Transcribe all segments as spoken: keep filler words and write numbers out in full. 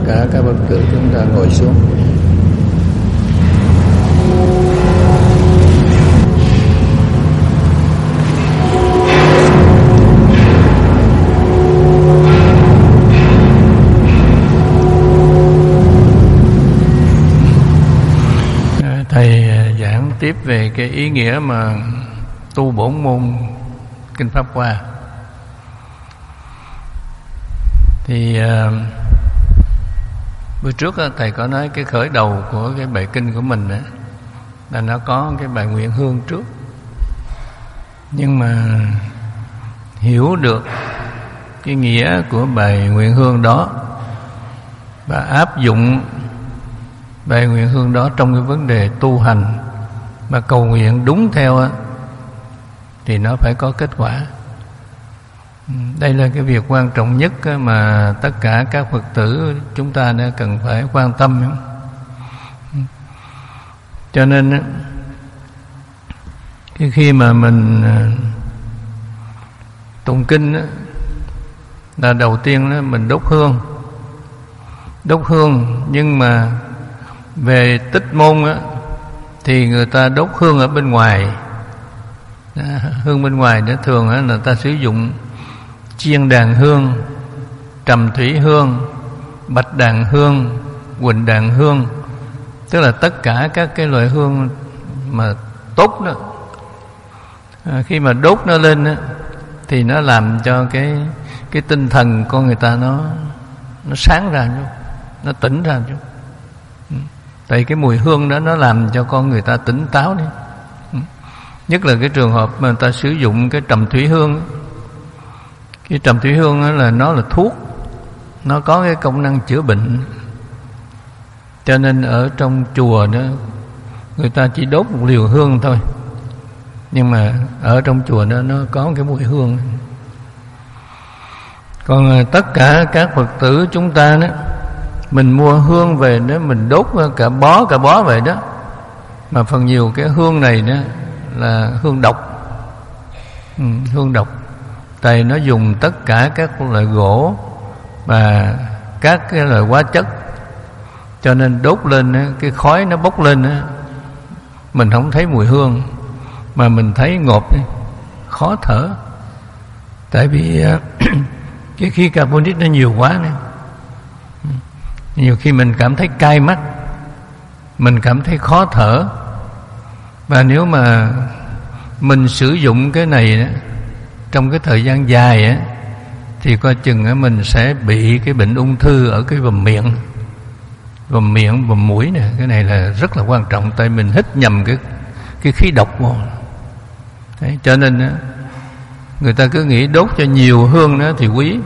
cả các Phật tử chúng ta ngồi xuống. Thầy giảng tiếp về cái ý nghĩa mà tu bổn môn Kinh Pháp Hoa. Thì uh, bữa trước uh, thầy có nói cái khởi đầu của cái bài kinh của mình uh, là nó có cái bài nguyện hương trước. Nhưng mà hiểu được cái nghĩa của bài nguyện hương đó và áp dụng bài nguyện hương đó trong cái vấn đề tu hành mà cầu nguyện đúng theo á, thì nó phải có kết quả. Đây là cái việc quan trọng nhất mà tất cả các Phật tử chúng ta đã cần phải quan tâm. Cho nên cái khi mà mình tụng kinh là đầu tiên mình đốt hương. Đốt hương nhưng mà về Tích Môn á, thì người ta đốt hương ở bên ngoài. Hương bên ngoài đó thường á, là ta sử dụng chiên đàn hương, trầm thủy hương, bạch đàn hương, quỳnh đàn hương, tức là tất cả các cái loại hương mà tốt đó. À, khi mà đốt nó lên á, thì nó làm cho cái cái tinh thần con người ta nó nó sáng ra chút, nó tỉnh ra chút. Tại cái mùi hương đó nó làm cho con người ta tỉnh táo đi. Nhất là cái trường hợp mà người ta sử dụng cái trầm thủy hương. Cái trầm thủy hương đó là nó là thuốc, nó có cái công năng chữa bệnh. Cho nên ở trong chùa đó người ta chỉ đốt một liều hương thôi, nhưng mà ở trong chùa đó nó có cái mùi hương. Còn tất cả các Phật tử chúng ta đó, mình mua hương về đó mình đốt cả bó cả bó vậy đó, mà phần nhiều cái hương này đó là hương độc. Ừ, hương độc. Tại nó dùng tất cả các loại gỗ và các cái loại hóa chất, cho nên đốt lên cái khói nó bốc lên, mình không thấy mùi hương mà mình thấy ngộp, khó thở. Tại vì cái khí carbonic nó nhiều quá nữa. Nhiều khi mình cảm thấy cay mắt, mình cảm thấy khó thở. Và nếu mà mình sử dụng cái này đó, trong cái thời gian dài á, thì coi chừng mình sẽ bị cái bệnh ung thư ở cái vòm miệng, vòm miệng, vòm mũi nè. Cái này là rất là quan trọng, tại mình hít nhầm cái cái khí độc vào. Đấy, cho nên á, người ta cứ nghĩ đốt cho nhiều hương đó thì quý.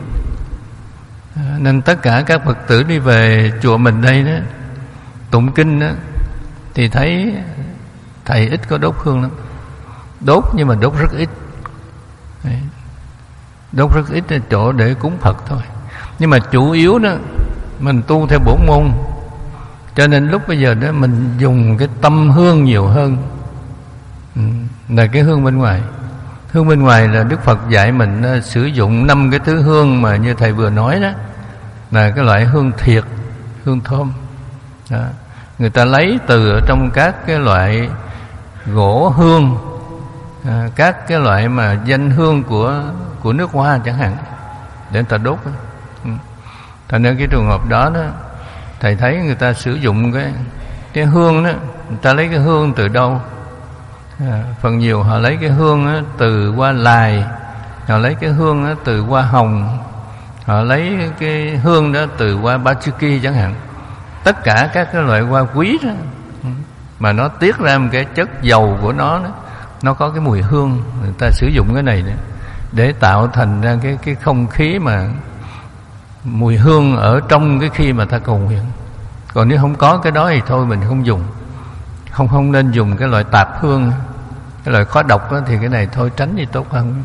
Nên tất cả các Phật tử đi về chùa mình đây đó, tụng kinh đó, thì thấy thầy ít có đốt hương lắm. Đốt nhưng mà đốt rất ít. Đấy. Đốt rất ít là chỗ để cúng Phật thôi. Nhưng mà chủ yếu đó mình tu theo bổn môn, cho nên lúc bây giờ đó mình dùng cái tâm hương nhiều hơn ừ, là cái hương bên ngoài. Hương bên ngoài là Đức Phật dạy mình uh, sử dụng năm cái thứ hương mà như thầy vừa nói đó, là cái loại hương thiệt, hương thơm đó. Người ta lấy từ ở trong các cái loại gỗ hương, à, các cái loại mà danh hương của của nước Hoa chẳng hạn, để người ta đốt. Ừ. Thành ra cái trường hợp đó đó, thầy thấy người ta sử dụng cái cái hương đó, người ta lấy cái hương từ đâu? À, phần nhiều họ lấy cái hương đó từ hoa lài, họ lấy cái hương đó từ hoa hồng, họ lấy cái hương đó từ hoa Bachiki chẳng hạn. Tất cả các cái loại hoa quý đó, mà nó tiết ra một cái chất dầu của nó đó, nó có cái mùi hương. Người ta sử dụng cái này đó, để tạo thành ra cái cái không khí mà mùi hương ở trong cái khi mà ta cầu nguyện. Còn nếu không có cái đó thì thôi mình không dùng. Không không nên dùng cái loại tạp hương, cái loại khó độc đó, thì cái này thôi tránh đi tốt hơn.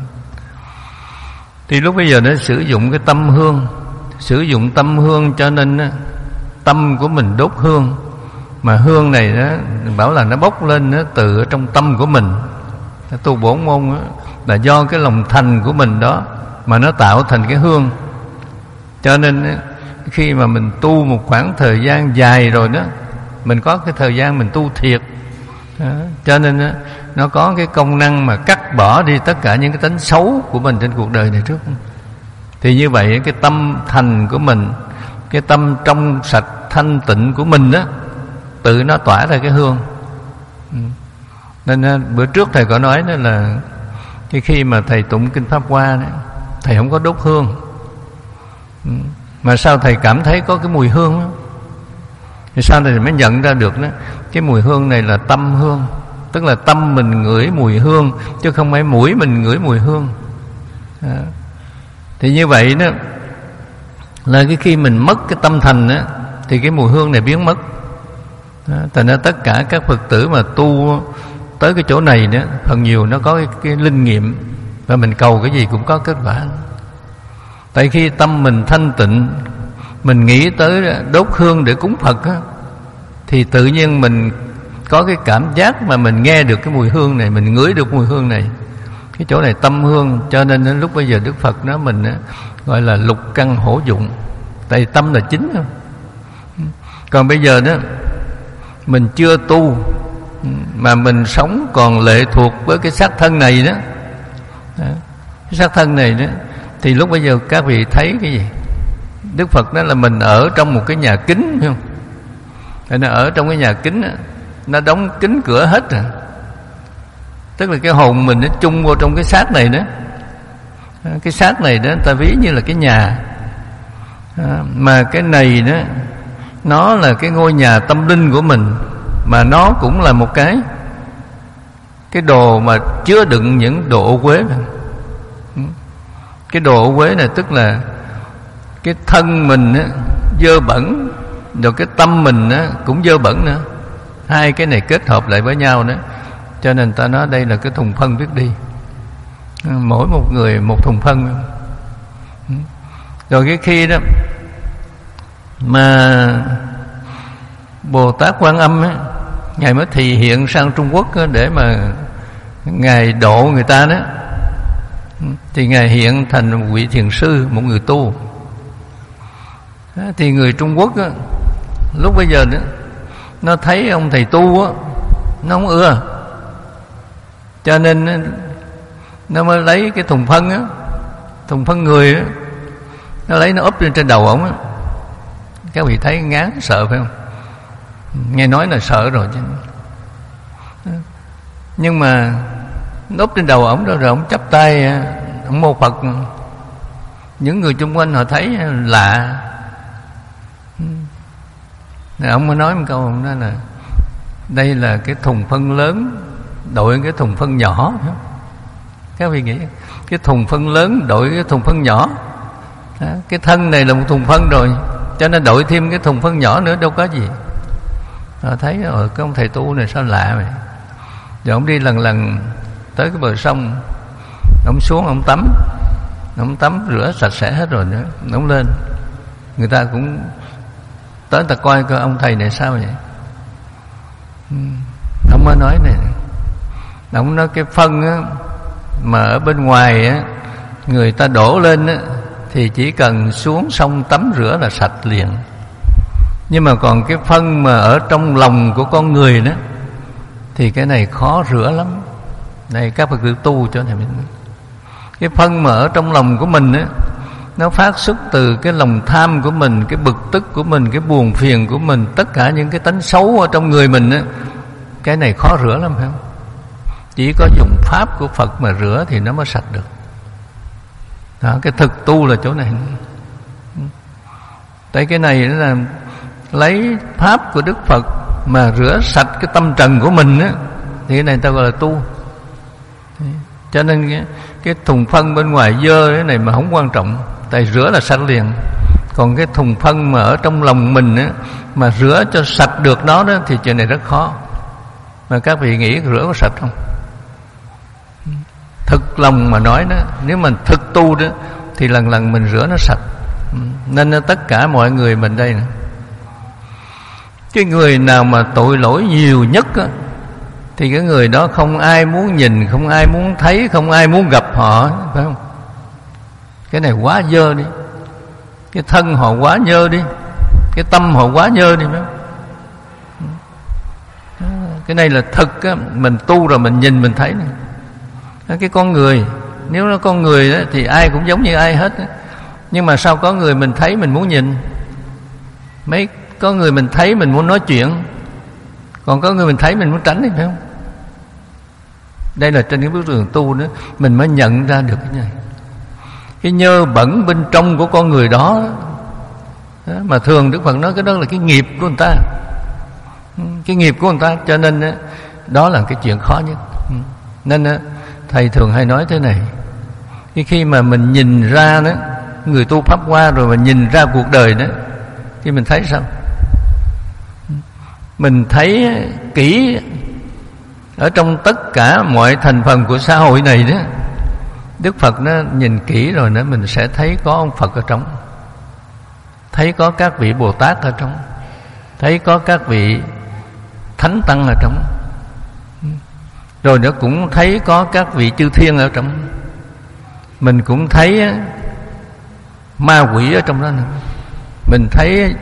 Thì lúc bây giờ nó sử dụng cái tâm hương, sử dụng tâm hương cho nên đó, tâm của mình đốt hương, mà hương này đó bảo là nó bốc lên đó, từ ở trong tâm của mình. Tu bổn môn đó, là do cái lòng thành của mình đó mà nó tạo thành cái hương. Cho nên khi mà mình tu một khoảng thời gian dài rồi đó, mình có cái thời gian mình tu thiệt đó, cho nên đó, nó có cái công năng mà cắt bỏ đi tất cả những cái tính xấu của mình trên cuộc đời này trước. Thì như vậy cái tâm thành của mình, cái tâm trong sạch thanh tịnh của mình đó, tự nó tỏa ra cái hương. Nên bữa trước thầy có nói đó là cái khi mà thầy tụng kinh Pháp Hoa đó, thầy không có đốt hương, mà sao thầy cảm thấy có cái mùi hương đó. Thì sau này mới nhận ra được đó, cái mùi hương này là tâm hương, tức là tâm mình ngửi mùi hương, chứ không phải mũi mình ngửi mùi hương đó. Thì như vậy đó là cái khi mình mất cái tâm thành đó, thì cái mùi hương này biến mất đó. Thành ra tất cả các Phật tử mà tu tới cái chỗ này đó, phần nhiều nó có cái, cái linh nghiệm, và mình cầu cái gì cũng có kết quả. Tại khi tâm mình thanh tịnh, mình nghĩ tới đốt hương để cúng Phật á, thì tự nhiên mình có cái cảm giác mà mình nghe được cái mùi hương này, mình ngửi được mùi hương này. Cái chỗ này tâm hương, cho nên đến lúc bây giờ Đức Phật nói mình á, gọi là lục căn hổ dụng, tại tâm là chính không. Còn bây giờ đó mình chưa tu mà mình sống còn lệ thuộc với cái xác thân này đó, đó. Cái xác thân này đó, thì lúc bây giờ các vị thấy cái gì? Đức Phật nói là mình ở trong một cái nhà kính, phải không? Thì nó ở trong cái nhà kính đó, nó đóng kín cửa hết rồi. Tức là cái hồn mình nó chung vô trong cái xác này đó. Cái xác này đó ta ví như là cái nhà, mà cái này đó nó là cái ngôi nhà tâm linh của mình, mà nó cũng là một cái cái đồ mà chứa đựng những đồ ô uế. Cái đồ ô uế này tức là cái thân mình á, dơ bẩn, rồi cái tâm mình á, cũng dơ bẩn nữa. Hai cái này kết hợp lại với nhau đó, cho nên ta nói đây là cái thùng phân biết đi. Mỗi một người một thùng phân. Rồi cái khi đó mà Bồ Tát Quan Âm á, Ngài mới thị hiện sang Trung Quốc á, để mà Ngài độ người ta đó, thì Ngài hiện thành một vị thiền sư, một người tu. Thì người Trung Quốc á, lúc bây giờ đó, nó thấy ông thầy tu á, nó không ưa, cho nên nó mới lấy cái thùng phân á, thùng phân người á, nó lấy nó úp lên trên đầu ổng á. Các vị thấy ngán sợ phải không? Nghe nói là sợ rồi chứ. Nhưng mà nó úp trên đầu ổng đó, rồi ổng chắp tay, ổng mô Phật. Những người xung quanh họ thấy lạ, rồi ông mới nói một câu, ông nói là đây là cái thùng phân lớn đội cái thùng phân nhỏ. Các vị nghĩ cái thùng phân lớn đội cái thùng phân nhỏ, đó, cái thân này là một thùng phân rồi, cho nên đội thêm cái thùng phân nhỏ nữa đâu có gì. Họ thấy rồi cái ông thầy tu này sao lạ vậy. Rồi ông đi lần lần tới cái bờ sông, ông xuống ông tắm, ông tắm rửa sạch sẽ hết rồi nữa, ông lên, người ta cũng tới ta coi coi ông thầy này sao vậy. Ông mới nói này, ông nói cái phân á, mà ở bên ngoài á, người ta đổ lên á, thì chỉ cần xuống sông tắm rửa là sạch liền. Nhưng mà còn cái phân mà ở trong lòng của con người đó, thì cái này khó rửa lắm. Này các Phật tử tu cho này mình. Cái phân mà ở trong lòng của mình á, nó phát xuất từ cái lòng tham của mình, cái bực tức của mình, cái buồn phiền của mình, tất cả những cái tánh xấu ở trong người mình á, cái này khó rửa lắm phải không? Chỉ có dùng pháp của Phật mà rửa thì nó mới sạch được. Đó, cái thực tu là chỗ này. Tại cái này là lấy pháp của Đức Phật mà rửa sạch cái tâm trần của mình á, thì cái này ta gọi là tu. Cho nên cái, cái thùng phân bên ngoài dơ cái này mà không quan trọng, tại rửa là sạch liền. Còn cái thùng phân mà ở trong lòng mình á, mà rửa cho sạch được nó đó, thì chuyện này rất khó. Mà các vị nghĩ rửa có sạch không? Thực lòng mà nói đó, nếu mình thực tu đó, thì lần lần mình rửa nó sạch. Nên tất cả mọi người mình đây nè, cái người nào mà tội lỗi nhiều nhất á, thì cái người đó không ai muốn nhìn, không ai muốn thấy, không ai muốn gặp họ, phải không? Cái này quá dơ đi. Cái thân họ quá nhơ đi, cái tâm họ quá nhơ đi. Cái này là thực á, mình tu rồi mình nhìn mình thấy này. Cái con người, nếu nó con người đó, thì ai cũng giống như ai hết á. Nhưng mà sao có người mình thấy mình muốn nhìn, mấy có người mình thấy mình muốn nói chuyện, còn có người mình thấy mình muốn tránh thì phải không? Đây là trên cái bước đường tu đó mình mới nhận ra được cái này, cái nhơ bẩn bên trong của con người đó, đó mà thường Đức Phật nói cái đó là cái nghiệp của người ta, cái nghiệp của người ta. Cho nên đó, đó là cái chuyện khó nhất. Nên thầy thường hay nói thế này, cái khi mà mình nhìn ra đó, người tu Pháp Hoa rồi mà nhìn ra cuộc đời đó, thì mình thấy sao? Mình thấy kỹ ở trong tất cả mọi thành phần của xã hội này đó, Đức Phật nó nhìn kỹ rồi nữa mình sẽ thấy có ông Phật ở trong, thấy có các vị Bồ Tát ở trong, thấy có các vị Thánh Tăng ở trong, rồi nó cũng thấy có các vị chư thiên ở trong, mình cũng thấy ma quỷ ở trong đó nữa, mình thấy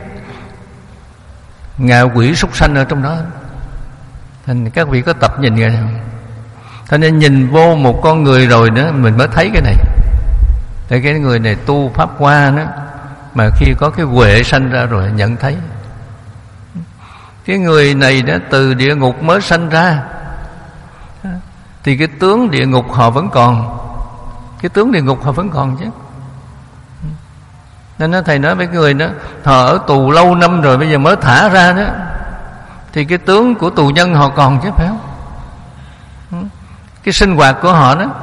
ngạ quỷ súc sanh ở trong đó. Thành các vị có tập nhìn rồi không? Cho nên nhìn vô một con người rồi nữa mình mới thấy cái này. Tại cái người này tu Pháp Hoa đó, mà khi có cái huệ sanh ra rồi nhận thấy. Cái người này đó từ địa ngục mới sanh ra, thì cái tướng địa ngục họ vẫn còn, cái tướng địa ngục họ vẫn còn chứ. Nên nó thầy nói với người đó, họ ở tù lâu năm rồi bây giờ mới thả ra đó, thì cái tướng của tù nhân họ còn chứ, phải không? Cái sinh hoạt của họ đó,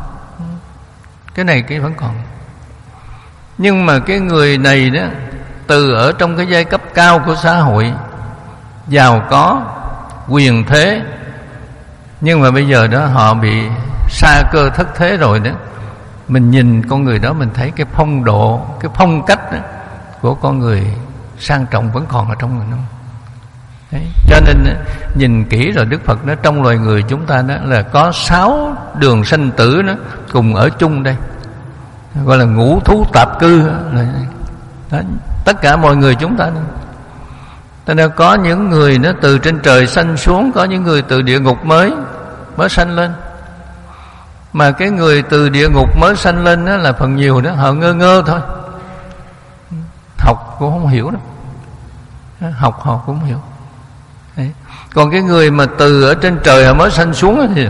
cái này cái vẫn còn. Nhưng mà cái người này đó, từ ở trong cái giai cấp cao của xã hội, giàu có, quyền thế, nhưng mà bây giờ đó họ bị sa cơ thất thế rồi đó. Mình nhìn con người đó mình thấy cái phong độ, cái phong cách đó, của con người sang trọng vẫn còn ở trong người nó. Đấy. Cho nên nhìn kỹ rồi Đức Phật nói trong loài người chúng ta đó là có sáu đường sanh tử nó cùng ở chung đây, gọi là ngũ thú tạp cư đó. Tất cả mọi người chúng ta đó. Cho nên có những người nó từ trên trời sanh xuống, có những người từ địa ngục mới mới sanh lên. Mà cái người từ địa ngục mới sanh lên đó là phần nhiều đó họ ngơ ngơ thôi, học cũng không hiểu đâu, học họ cũng không hiểu. Đấy. Còn cái người mà từ ở trên trời họ mới sanh xuống thì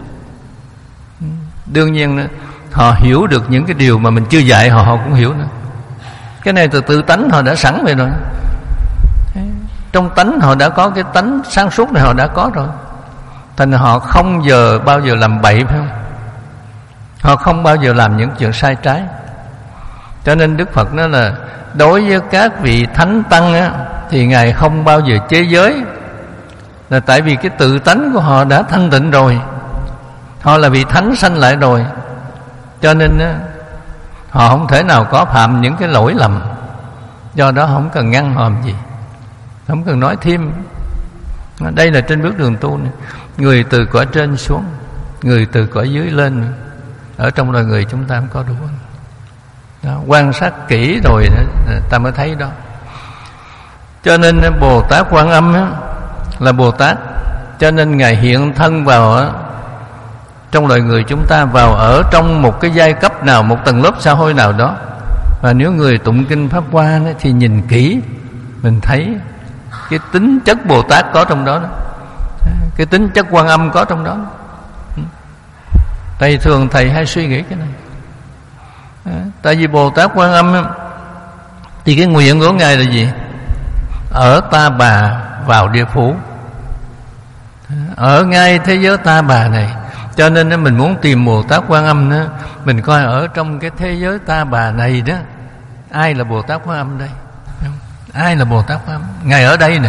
đương nhiên họ hiểu được những cái điều mà mình chưa dạy họ, họ cũng hiểu nữa. Cái này từ tự tánh họ đã sẵn vậy rồi. Đấy. Trong tánh họ đã có cái tánh sáng suốt này, họ đã có rồi. Thành họ không giờ bao giờ làm bậy, phải không? Họ không bao giờ làm những chuyện sai trái. Cho nên Đức Phật nói là đối với các vị Thánh Tăng á, thì Ngài không bao giờ chế giới, là tại vì cái tự tánh của họ đã thanh tịnh rồi, họ là vị Thánh sanh lại rồi. Cho nên á, họ không thể nào có phạm những cái lỗi lầm. Do đó không cần ngăn họ làm gì, không cần nói thêm. Đây là trên bước đường tu này. Người từ cõi trên xuống, người từ cõi dưới lên, ở trong loài người chúng ta không có đủ đó, quan sát kỹ rồi ta mới thấy đó. Cho nên Bồ Tát Quan Âm á, là Bồ Tát, cho nên Ngài hiện thân vào á, trong loài người chúng ta, vào ở trong một cái giai cấp nào, một tầng lớp xã hội nào đó. Và nếu người tụng kinh Pháp Hoa đó, thì nhìn kỹ mình thấy cái tính chất Bồ Tát có trong đó, đó. Cái tính chất Quan Âm có trong đó. Thầy thường thầy hay suy nghĩ cái này. Tại vì Bồ Tát Quan Âm thì cái nguyện của Ngài là gì? Ở Ta Bà vào địa phủ, ở ngay thế giới Ta Bà này. Cho nên mình muốn tìm Bồ Tát Quan Âm đó, mình coi ở trong cái thế giới Ta Bà này đó, ai là Bồ Tát Quan Âm đây? Ai là Bồ Tát Quan Âm? Ngài ở đây nè.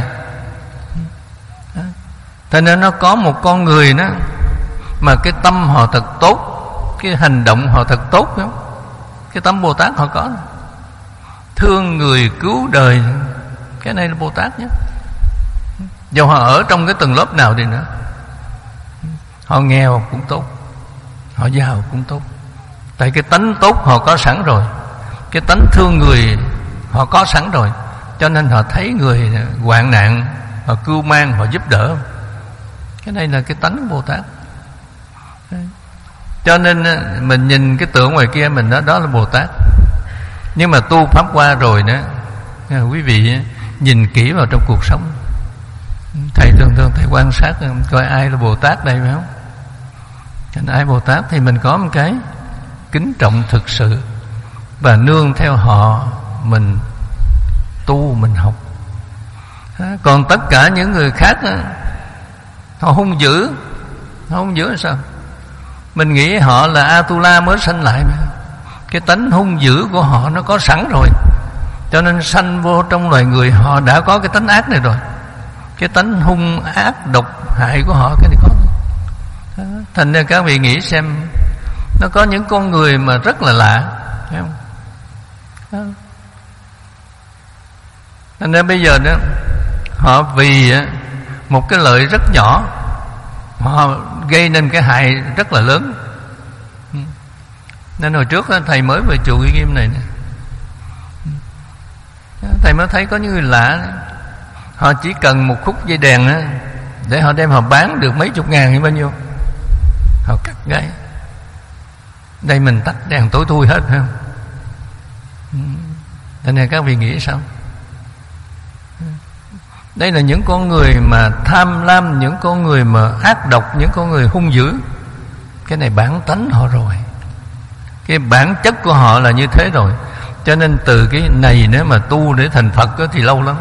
Cho nên nó có một con người đó mà cái tâm họ thật tốt, cái hành động họ thật tốt, phải không? Cái tâm Bồ Tát họ có, thương người cứu đời, cái này là Bồ Tát nhé. Dù họ ở trong cái tầng lớp nào đi nữa, họ nghèo cũng tốt, họ giàu cũng tốt, tại cái tánh tốt họ có sẵn rồi. Cái tánh thương người họ có sẵn rồi, cho nên họ thấy người hoạn nạn, họ cưu mang, họ giúp đỡ. Cái này là cái tánh của Bồ Tát. Cho nên mình nhìn cái tượng ngoài kia mình nói đó là Bồ Tát. Nhưng mà tu pháp qua rồi đó, quý vị nhìn kỹ vào trong cuộc sống. Thầy thường thường thầy quan sát coi ai là Bồ Tát đây phải không? Ai Bồ Tát thì mình có một cái kính trọng thực sự, và nương theo họ mình tu, mình học. Còn tất cả những người khác đó, họ hung dữ. Họ hung dữ là sao? Mình nghĩ họ là Atula mới sanh lại mà. Cái tánh hung dữ của họ nó có sẵn rồi, cho nên sanh vô trong loài người họ đã có cái tánh ác này rồi. Cái tánh hung ác độc hại của họ cái này có. Thành ra các vị nghĩ xem, nó có những con người mà rất là lạ, thấy không? Thành ra bây giờ đó, họ vì một cái lợi rất nhỏ, họ gây nên cái hại rất là lớn. Nên hồi trước thầy mới về chùa Uy Nghiêm này, thầy mới thấy có những người lạ, họ chỉ cần một khúc dây đèn á, để họ đem họ bán được mấy chục ngàn hay bao nhiêu, họ cắt gãy. Đây mình tắt đèn tối thui hết phải không? Thế nên các vị nghĩ sao? Đây là những con người mà tham lam, những con người mà ác độc, những con người hung dữ. Cái này bản tánh họ rồi, cái bản chất của họ là như thế rồi. Cho nên từ cái này nếu mà tu để thành Phật thì lâu lắm.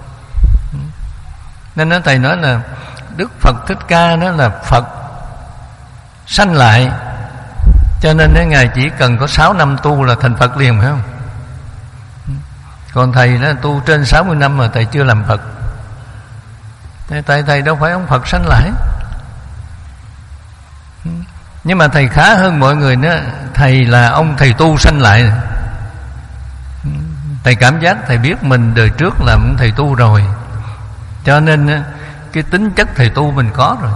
Nên nói thầy nói là Đức Phật Thích Ca đó là Phật sanh lại, cho nên đến Ngài chỉ cần có sáu năm tu là thành Phật liền, phải không? Còn thầy đó tu trên sáu mươi năm mà thầy chưa làm Phật. Tại thầy đâu phải ông Phật sanh lại. Nhưng mà thầy khá hơn mọi người nữa. Thầy là ông thầy tu sanh lại. Thầy cảm giác thầy biết mình đời trước là ông thầy tu rồi, cho nên cái tính chất thầy tu mình có rồi.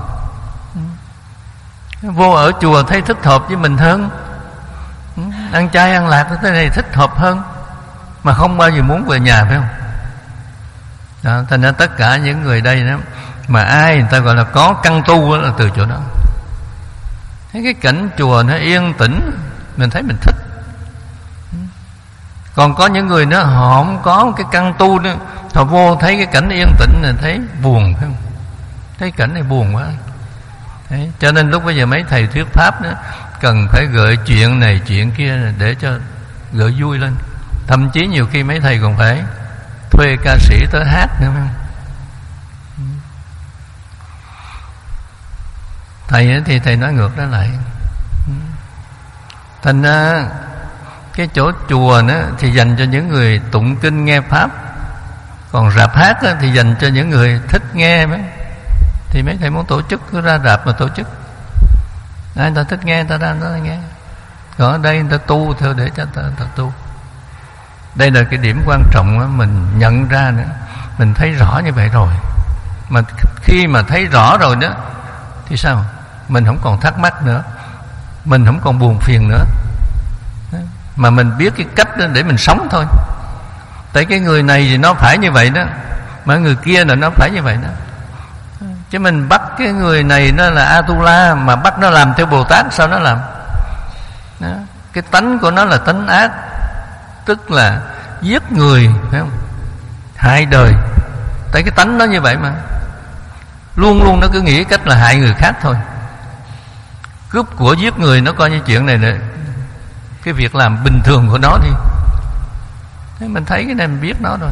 Vô ở chùa thấy thích hợp với mình hơn, ăn chay ăn lạc thế này thích hợp hơn, mà không bao giờ muốn về nhà, phải không? Đó, thành ra tất cả những người đây đó, mà ai người ta gọi là có căn tu là từ chỗ đó. Thấy cái cảnh chùa nó yên tĩnh, mình thấy mình thích. Còn có những người đó họ không có cái căn tu nữa, họ vô thấy cái cảnh yên tĩnh là thấy buồn, phải không? Thấy cảnh này buồn quá. Đấy, cho nên lúc bây giờ mấy thầy thuyết pháp đó cần phải gợi chuyện này chuyện kia để cho gợi vui lên. Thậm chí nhiều khi mấy thầy còn phải thuê ca sĩ tới hát nữa, phải không? Thầy thì thầy nói ngược đó lại. Thành ra cái chỗ chùa đó thì dành cho những người tụng kinh nghe pháp, còn rạp hát thì dành cho những người thích nghe. Mấy thì mấy thầy muốn tổ chức cứ ra rạp mà tổ chức. Ai người ta thích nghe, người ta ra người ta nghe. Còn ở đây người ta tu theo để cho người ta, người ta tu. Đây là cái điểm quan trọng đó, mình nhận ra nữa. Mình thấy rõ như vậy rồi, mà khi mà thấy rõ rồi đó thì sao? Mình không còn thắc mắc nữa, mình không còn buồn phiền nữa, mà mình biết cái cách để mình sống thôi. Tại cái người này thì nó phải như vậy đó, mà người kia là nó phải như vậy đó. Chứ mình bắt cái người này nó là Atula, mà bắt nó làm theo Bồ Tát sao nó làm đó. Cái tánh của nó là tánh ác, tức là giết người, phải không? Hại đời. Tại cái tánh nó như vậy mà, luôn luôn nó cứ nghĩ cách là hại người khác thôi. Cướp của giết người nó coi như chuyện này nè, cái việc làm bình thường của nó đi. Thế mình thấy cái này mình biết nó rồi,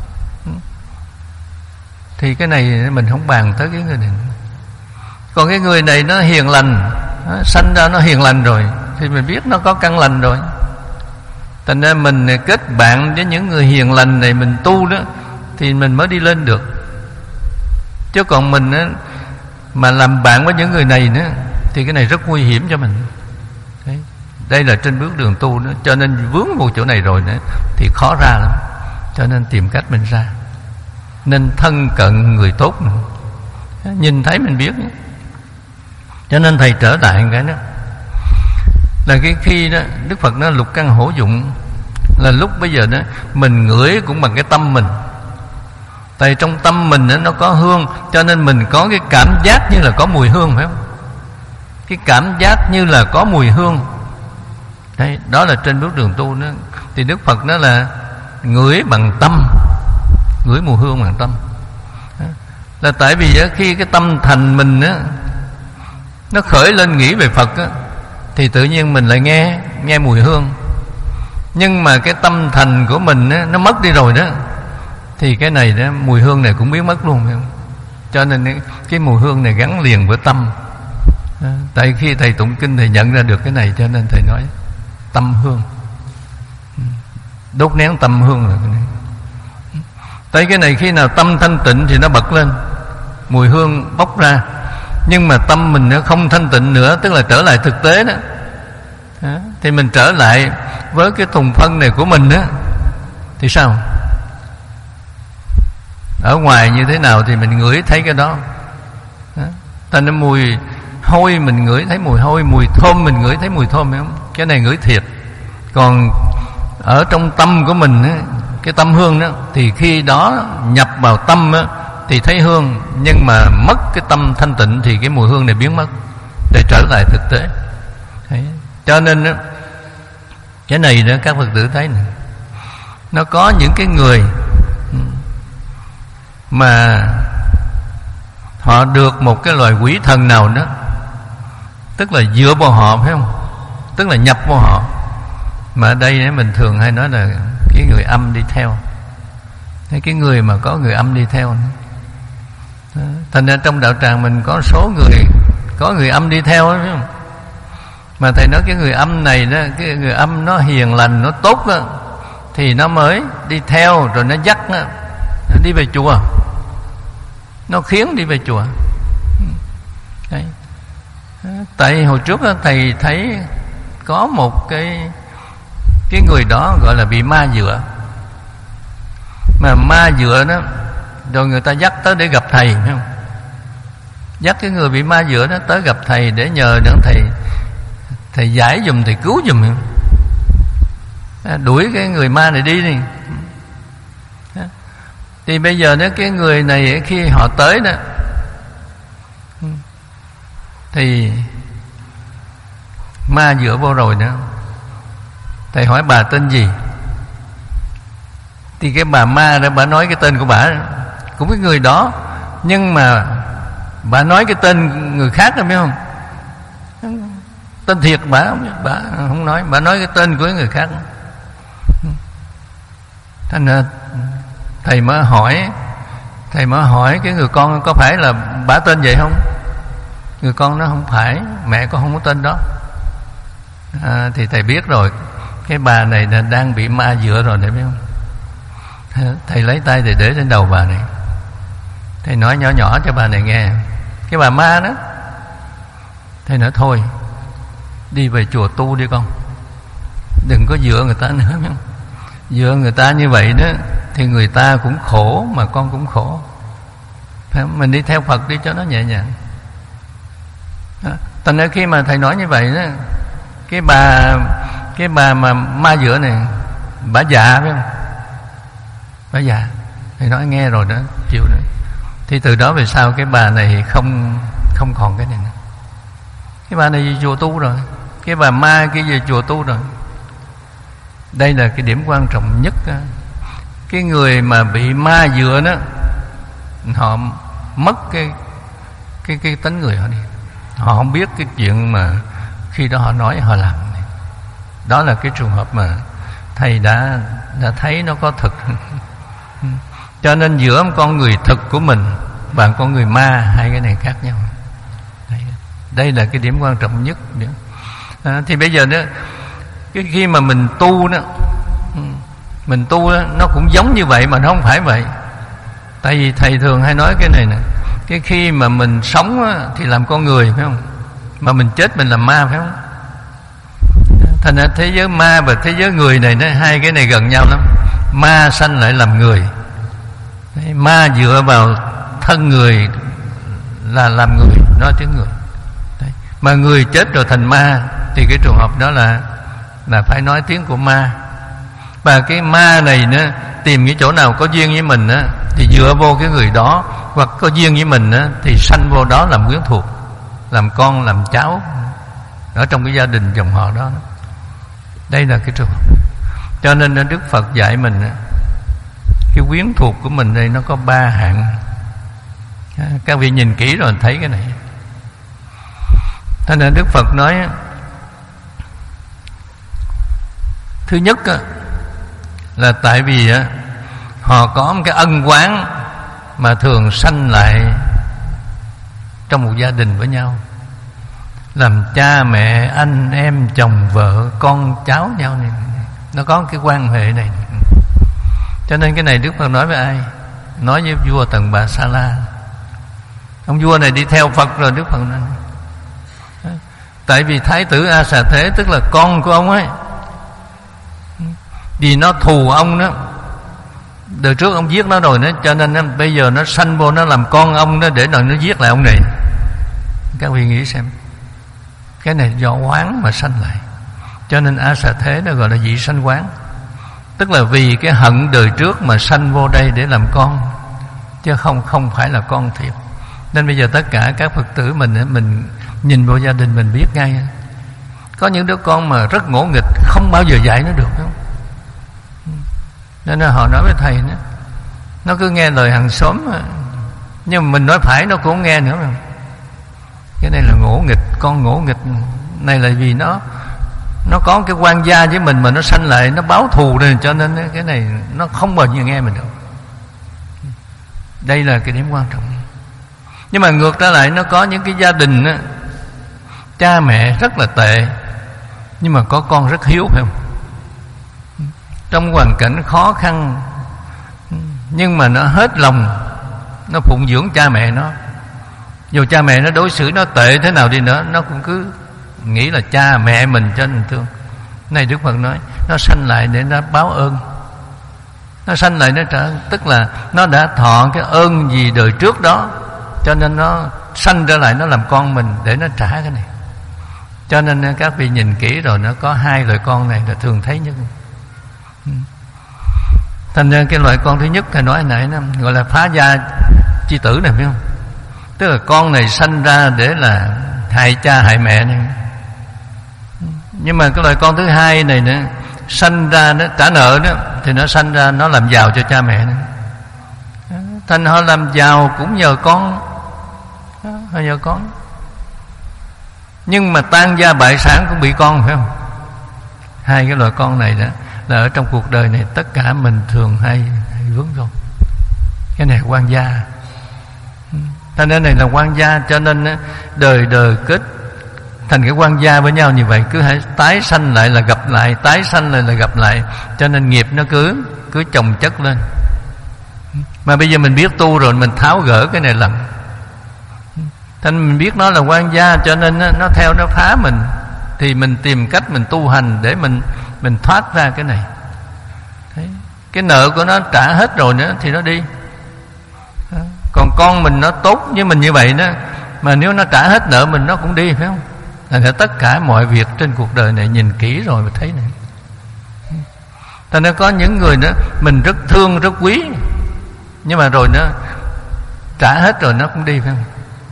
thì cái này mình không bàn tới cái người này. Còn cái người này nó hiền lành, nó sanh ra nó hiền lành rồi, thì mình biết nó có căn lành rồi. Thành ra mình kết bạn với những người hiền lành này, mình tu đó thì mình mới đi lên được. Chứ còn mình á, mà làm bạn với những người này nữa thì cái này rất nguy hiểm cho mình. Đấy. Đây là trên bước đường tu nữa, cho nên vướng vào chỗ này rồi nữa thì khó ra lắm. Cho nên tìm cách mình ra, nên thân cận người tốt nữa. Nhìn thấy mình biết nữa. Cho nên thầy trở lại cái đó là cái khi đó Đức Phật nói lục căn hữu dụng, là lúc bây giờ đó mình ngửi cũng bằng cái tâm mình. Tại trong tâm mình đó, nó có hương, cho nên mình có cái cảm giác như là có mùi hương, phải không? Cái cảm giác như là có mùi hương. Đấy, đó là trên bước đường tu đó. Thì Đức Phật nói là ngửi bằng tâm, ngửi mùi hương bằng tâm. Đó. Là tại vì đó, khi cái tâm thành mình đó, nó khởi lên nghĩ về Phật đó, thì tự nhiên mình lại nghe nghe mùi hương. Nhưng mà cái tâm thành của mình đó, nó mất đi rồi đó, thì cái này đó, mùi hương này cũng biến mất luôn, phải không? Cho nên cái mùi hương này gắn liền với tâm. Đó. Tại khi thầy tụng kinh thầy nhận ra được cái này, cho nên thầy nói tâm hương, đốt nén tâm hương là cái này. Tại cái này khi nào tâm thanh tịnh thì nó bật lên, mùi hương bốc ra. Nhưng mà tâm mình nó không thanh tịnh nữa, tức là trở lại thực tế đó, đó. Thì mình trở lại với cái thùng phân này của mình đó, thì sao? Ở ngoài như thế nào thì mình ngửi thấy cái đó, đó. Thành ra mùi hôi mình ngửi thấy mùi hôi, mùi thơm mình ngửi thấy mùi thơm, phải không? Cái này ngửi thiệt. Còn ở trong tâm của mình á, cái tâm hương đó, thì khi đó nhập vào tâm á, thì thấy hương. Nhưng mà mất cái tâm thanh tịnh thì cái mùi hương này biến mất, để trở lại thực tế. Đấy. Cho nên đó, cái này đó các Phật tử thấy này, nó có những cái người mà họ được một cái loài quỷ thần nào đó, tức là dựa vào họ, phải không? Tức là nhập vào họ. Mà ở đây mình thường hay nói là cái người âm đi theo. Cái người mà có người âm đi theo đó. Thành ra trong đạo tràng mình có số người có người âm đi theo đó, phải không? Mà thầy nói cái người âm này đó, cái người âm nó hiền lành, nó tốt đó, thì nó mới đi theo, rồi nó dắt đó, nó đi về chùa, nó khiến đi về chùa. Đấy. Tại hồi trước đó, thầy thấy có một cái cái người đó gọi là bị ma dựa. Mà ma dựa đó, rồi người ta dắt tới để gặp thầy, phải không? Dắt cái người bị ma dựa đó tới gặp thầy để nhờ đặng thầy thầy giải giùm, thầy cứu giùm, đuổi cái người ma này đi đi. Thì bây giờ nếu cái người này khi họ tới đó, thì ma dựa vô rồi nữa, thầy hỏi bà tên gì, thì cái bà ma đó bà nói cái tên của bà, cũng cái người đó, nhưng mà bà nói cái tên người khác rồi, biết không? Tên thiệt bà bà không nói, bà nói cái tên của người khác. Thành ra thầy mới hỏi, thầy mới hỏi cái người con có phải là bà tên vậy không? Người con nó không phải, mẹ con không có tên đó. À, thì thầy biết rồi, cái bà này là đang bị ma dựa rồi, để biết không? Thầy lấy tay thầy để trên đầu bà này, thầy nói nhỏ nhỏ cho bà này nghe. Cái bà ma đó, thầy nói thôi, đi về chùa tu đi con, đừng có dựa người ta nữa, biết không? Dựa người ta như vậy đó thì người ta cũng khổ, mà con cũng khổ. Mình đi theo Phật đi cho nó nhẹ nhàng. Thành ra khi mà thầy nói như vậy đó, cái bà cái bà mà ma dựa này, bà già, phải không? Bà già. Thầy nói nghe rồi đó, chịu nữa. Thì từ đó về sau cái bà này không không còn cái này nữa. Cái bà này về chùa tu rồi, cái bà ma kia về chùa tu rồi. Đây là cái điểm quan trọng nhất đó. Cái người mà bị ma dựa đó, họ mất cái cái cái tánh người họ đi. Họ không biết cái chuyện mà khi đó họ nói họ làm. Đó là cái trường hợp mà thầy đã đã thấy nó có thực. Cho nên giữa con người thực của mình và con người ma, hai cái này khác nhau. Đây, đây là cái điểm quan trọng nhất. À, thì bây giờ đó, cái khi mà mình tu đó, mình tu đó, nó cũng giống như vậy mà nó không phải vậy. Tại vì thầy thường hay nói cái này nè, cái khi mà mình sống á, thì làm con người, phải không? Mà mình chết mình làm ma, phải không? Thành ra thế giới ma và thế giới người này, nó hai cái này gần nhau lắm. Ma sanh lại làm người. Đấy, ma dựa vào thân người là làm người, nói tiếng người. Đấy. Mà người chết rồi thành ma thì cái trường hợp đó là là phải nói tiếng của ma. Và cái ma này nữa tìm cái chỗ nào có duyên với mình á, thì dựa vô cái người đó, hoặc có duyên với mình á, thì sanh vô đó làm quyến thuộc, làm con làm cháu ở trong cái gia đình dòng họ đó. Đây là cái trường. Cho nên Đức Phật dạy mình á, cái quyến thuộc của mình đây nó có ba hạng. Các vị nhìn kỹ rồi thấy cái này. Thế nên Đức Phật nói, thứ nhất á, là tại vì á, họ có một cái ân oán mà thường sanh lại trong một gia đình với nhau, làm cha mẹ anh em chồng vợ con cháu nhau này, nó có cái quan hệ này. Cho nên cái này Đức Phật nói với ai? Nói với vua Tần Bà Sa La. Ông vua này đi theo Phật rồi. Đức Phật nói, tại vì Thái tử A Xà Thế, tức là con của ông ấy, vì nó thù ông đó, đời trước ông giết nó rồi đó, cho nên nó, bây giờ nó sanh vô nó làm con ông đó, để rồi nó giết lại ông này. Các vị nghĩ xem, cái này do oán mà sanh lại. Cho nên A Xà Thế nó gọi là vị sanh oán, tức là vì cái hận đời trước mà sanh vô đây để làm con, chứ không không phải là con thiệt. Nên bây giờ tất cả các Phật tử mình, mình nhìn vô gia đình mình biết ngay. Có những đứa con mà rất ngỗ nghịch, không bao giờ dạy nó được, không? Nên là họ nói với thầy nó, nó cứ nghe lời hàng xóm, nhưng mà mình nói phải nó cũng không nghe nữa. Mà cái này là ngỗ nghịch. Con ngỗ nghịch này là vì nó nó có cái quan gia với mình mà nó sanh lại, nó báo thù rồi, cho nên cái này nó không bao giờ nghe mình được. Đây là cái điểm quan trọng. Nhưng mà ngược trở lại, nó có những cái gia đình á, cha mẹ rất là tệ, nhưng mà có con rất hiếu, phải không? Trong hoàn cảnh khó khăn, nhưng mà nó hết lòng, nó phụng dưỡng cha mẹ nó. Dù cha mẹ nó đối xử nó tệ thế nào đi nữa, nó cũng cứ nghĩ là cha mẹ mình cho nên thương. Này Đức Phật nói, nó sanh lại để nó báo ơn. Nó sanh lại nó trả, tức là nó đã thọ cái ơn gì đời trước đó, cho nên nó sanh trở lại nó làm con mình để nó trả cái này. Cho nên các vị nhìn kỹ rồi, nó có hai loại con này là thường thấy nhất. Thành ra cái loại con thứ nhất thầy nói nãy, nó gọi là phá gia chi tử này, phải không? Tức là con này sanh ra để là hại cha hại mẹ này. Nhưng mà cái loại con thứ hai này nữa, sanh ra nó trả nợ đó, thì nó sanh ra nó làm giàu cho cha mẹ nữa. Thành họ làm giàu cũng nhờ con, họ nhờ con. Nhưng mà tan gia bại sản cũng bị con, phải không? Hai cái loại con này đó là ở trong cuộc đời này tất cả mình thường hay, hay vướng vô. Cái này quan gia. Thành ra này là quan gia, cho nên đời đời kết thành cái quan gia với nhau như vậy, cứ hãy tái sanh lại là gặp lại, tái sanh lại là gặp lại, cho nên nghiệp nó cứ cứ chồng chất lên. Mà bây giờ mình biết tu rồi, mình tháo gỡ cái này lần. Thành mình biết nó là quan gia, cho nên nó, nó theo nó phá mình, thì mình tìm cách mình tu hành để mình mình thoát ra cái này. Đấy. Cái nợ của nó trả hết rồi nữa thì nó đi. Còn con mình nó tốt với mình như vậy đó, mà nếu nó trả hết nợ mình nó cũng đi, phải không? Là tất cả mọi việc trên cuộc đời này nhìn kỹ rồi mà thấy này. Thành ra có những người đó mình rất thương rất quý, nhưng mà rồi nó trả hết rồi nó cũng đi, phải không?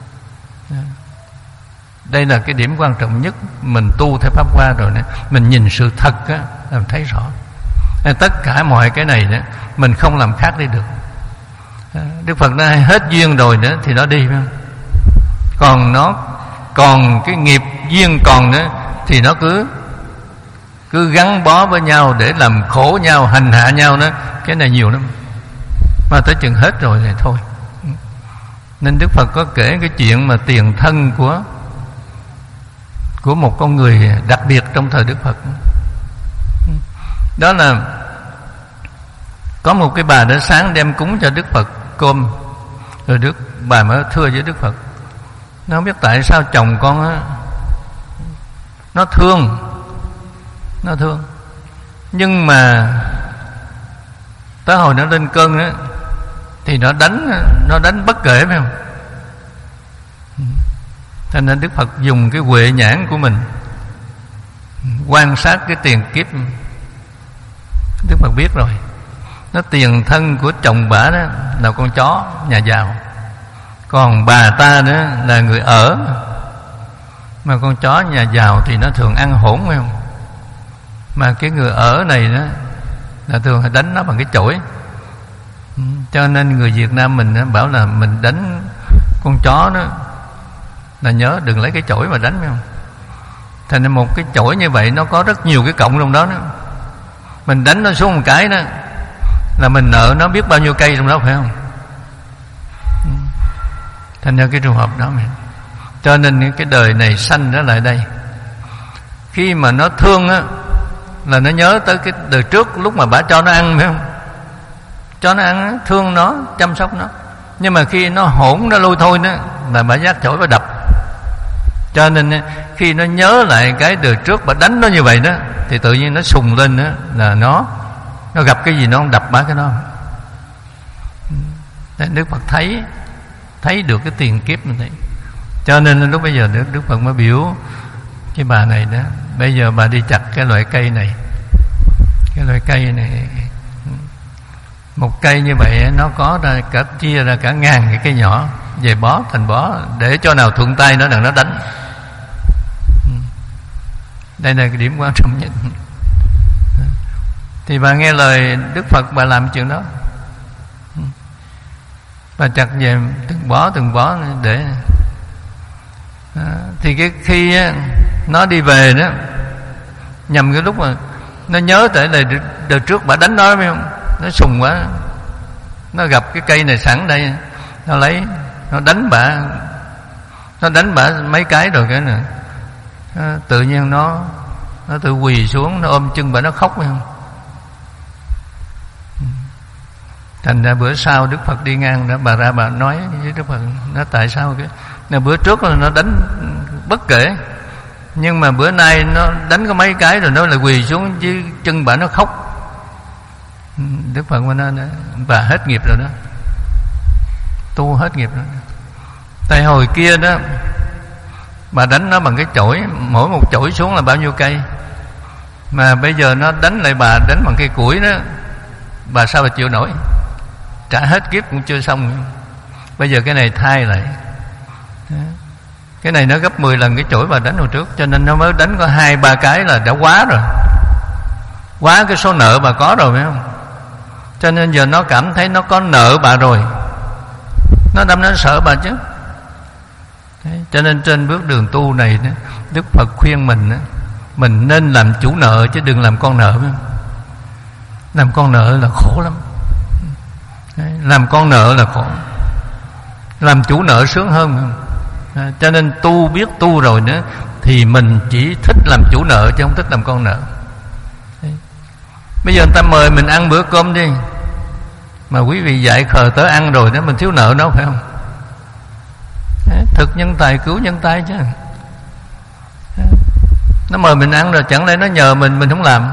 Đây là cái điểm quan trọng nhất. Mình tu theo pháp qua rồi này, mình nhìn sự thật á, làm thấy rõ. Tất cả mọi cái này đó, mình không làm khác đi được. Đức Phật nói hết duyên rồi nữa thì nó đi, phải không? Còn nó còn cái nghiệp duyên còn nữa thì nó cứ cứ gắn bó với nhau để làm khổ nhau, hành hạ nhau đó. Cái này nhiều lắm. Mà tới chừng hết rồi thì thôi. Nên Đức Phật có kể cái chuyện mà tiền thân của của một con người đặc biệt trong thời Đức Phật. Đó là có một cái bà đã sáng đem cúng cho Đức Phật cơm, rồi Đức bà mới thưa với Đức Phật, nó không biết tại sao chồng con á, nó thương nó thương nhưng mà tới hồi nó lên cơn á thì nó đánh nó đánh bất kể, phải không? Cho nên Đức Phật dùng cái huệ nhãn của mình quan sát cái tiền kiếp, Đức Phật biết rồi. Nó tiền thân của chồng bả đó là con chó nhà giàu, còn bà ta nữa là người ở. Mà con chó nhà giàu thì nó thường ăn hỗn, phải không? Mà cái người ở này đó là thường phải đánh nó bằng cái chổi. Cho nên người Việt Nam mình bảo là mình đánh con chó đó là nhớ đừng lấy cái chổi mà đánh, phải không? Thành ra một cái chổi như vậy nó có rất nhiều cái cộng trong đó đó. Mình đánh nó xuống một cái đó là mình nợ nó biết bao nhiêu cây trong đó, phải không? Thành ra cái trường hợp đó mình. Cho nên cái đời này sanh ra lại đây, khi mà nó thương á là nó nhớ tới cái đời trước lúc mà bả cho nó ăn, phải không? Cho nó ăn, thương nó, chăm sóc nó. Nhưng mà khi nó hỗn, nó lôi thôi đó là bả giác chổi và đập. Cho nên khi nó nhớ lại cái đời trước bả đánh nó như vậy đó, thì tự nhiên nó sùng lên đó, là nó Nó gặp cái gì nó không đập bả cái đó. Đức Phật thấy Thấy được cái tiền kiếp như thế. Cho nên lúc bây giờ Đức, Đức Phật mới biểu cái bà này đó, bây giờ bà đi chặt cái loại cây này. Cái loại cây này, một cây như vậy nó có ra cả, chia ra cả ngàn cái cây nhỏ, về bó thành bó, để cho nào thuận tay nó đừng nó đánh. Đây là cái điểm quan trọng nhất. Thì bà nghe lời Đức Phật, bà làm chuyện đó. Bà chặt về từng bó từng bó để à, thì cái khi á, nó đi về đó, nhằm cái lúc mà nó nhớ tới đời, đời trước bà đánh nó, phải không? Nó sùng quá, nó gặp cái cây này sẵn đây, nó lấy, nó đánh bà, nó đánh bà mấy cái rồi cái này, tự nhiên nó nó tự quỳ xuống, nó ôm chân bà, nó khóc, phải không? Thành ra bữa sau Đức Phật đi ngang đó, bà ra bà nói với Đức Phật, nó tại sao cái là bữa trước là nó đánh bất kể, nhưng mà bữa nay nó đánh có mấy cái rồi nó lại quỳ xuống chứ chân bà nó khóc. Đức Phật mới nói bà hết nghiệp rồi đó, tu hết nghiệp rồi. Tại hồi kia đó bà đánh nó bằng cái chổi, mỗi một chổi xuống là bao nhiêu cây, mà bây giờ nó đánh lại bà, đánh bằng cây củi đó, bà sao bà chịu nổi? Trả hết kiếp cũng chưa xong. Bây giờ cái này thay lại, cái này nó gấp mười lần cái chổi bà đánh hồi trước, cho nên nó mới đánh có hai ba cái là đã quá rồi, quá cái số nợ bà có rồi, phải không? Cho nên giờ nó cảm thấy nó có nợ bà rồi, nó đâm nó sợ bà chứ. Thế, cho nên trên bước đường tu này đó, Đức Phật khuyên mình đó, mình nên làm chủ nợ chứ đừng làm con nợ, phải không? Làm con nợ là khổ lắm. Đấy, làm con nợ là khổ, làm chủ nợ sướng hơn, không? À, cho nên tu biết tu rồi nữa thì mình chỉ thích làm chủ nợ chứ không thích làm con nợ. Đấy. Bây giờ người ta mời mình ăn bữa cơm đi, mà quý vị dạy khờ tới ăn rồi đó, mình thiếu nợ nó, phải không? Đấy, thực nhân tài cứu nhân tài chứ. Đấy. Nó mời mình ăn rồi chẳng lẽ nó nhờ mình mình không làm?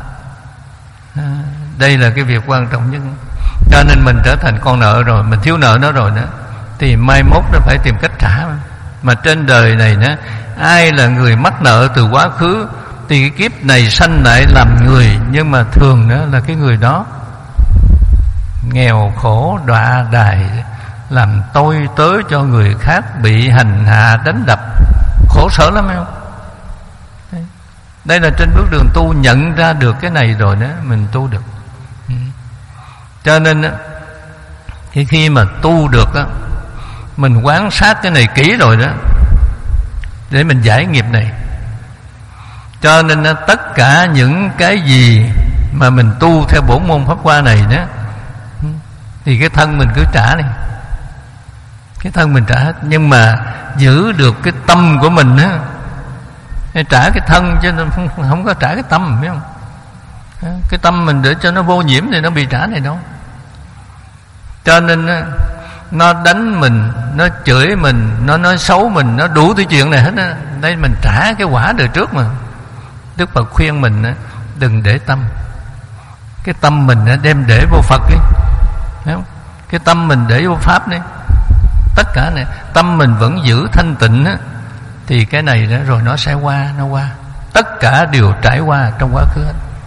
À, đây là cái việc quan trọng nhất. Cho nên mình trở thành con nợ rồi, mình thiếu nợ nó rồi đó, thì mai mốt nó phải tìm cách trả. Mà, mà trên đời này đó, ai là người mắc nợ từ quá khứ thì cái kiếp này sanh lại làm người, nhưng mà thường đó là cái người đó nghèo khổ đọa đài, làm tôi tớ cho người khác, bị hành hạ đánh đập, khổ sở lắm, phải không? Đây là trên bước đường tu, nhận ra được cái này rồi đó mình tu được. Cho nên khi khi mà tu được đó, mình quan sát cái này kỹ rồi đó, để mình giải nghiệp này. Cho nên tất cả những cái gì mà mình tu theo bổn môn pháp hoa này đó, thì cái thân mình cứ trả này, cái thân mình trả hết, nhưng mà giữ được cái tâm của mình á, trả cái thân chứ không, không có trả cái tâm, biết không? Cái tâm mình để cho nó vô nhiễm thì nó bị trả này đâu. Cho nên nó đánh mình, nó chửi mình, nó nói xấu mình, nó đủ thứ chuyện này hết á. Đây mình trả cái quả đời trước mà. Đức Phật khuyên mình đừng để tâm. Cái tâm mình đem để vô Phật đi, thấy không? Cái tâm mình để vô Pháp đi. Tất cả này, tâm mình vẫn giữ thanh tịnh á, thì cái này đó rồi nó sẽ qua, nó qua. Tất cả đều trải qua trong quá khứ hết.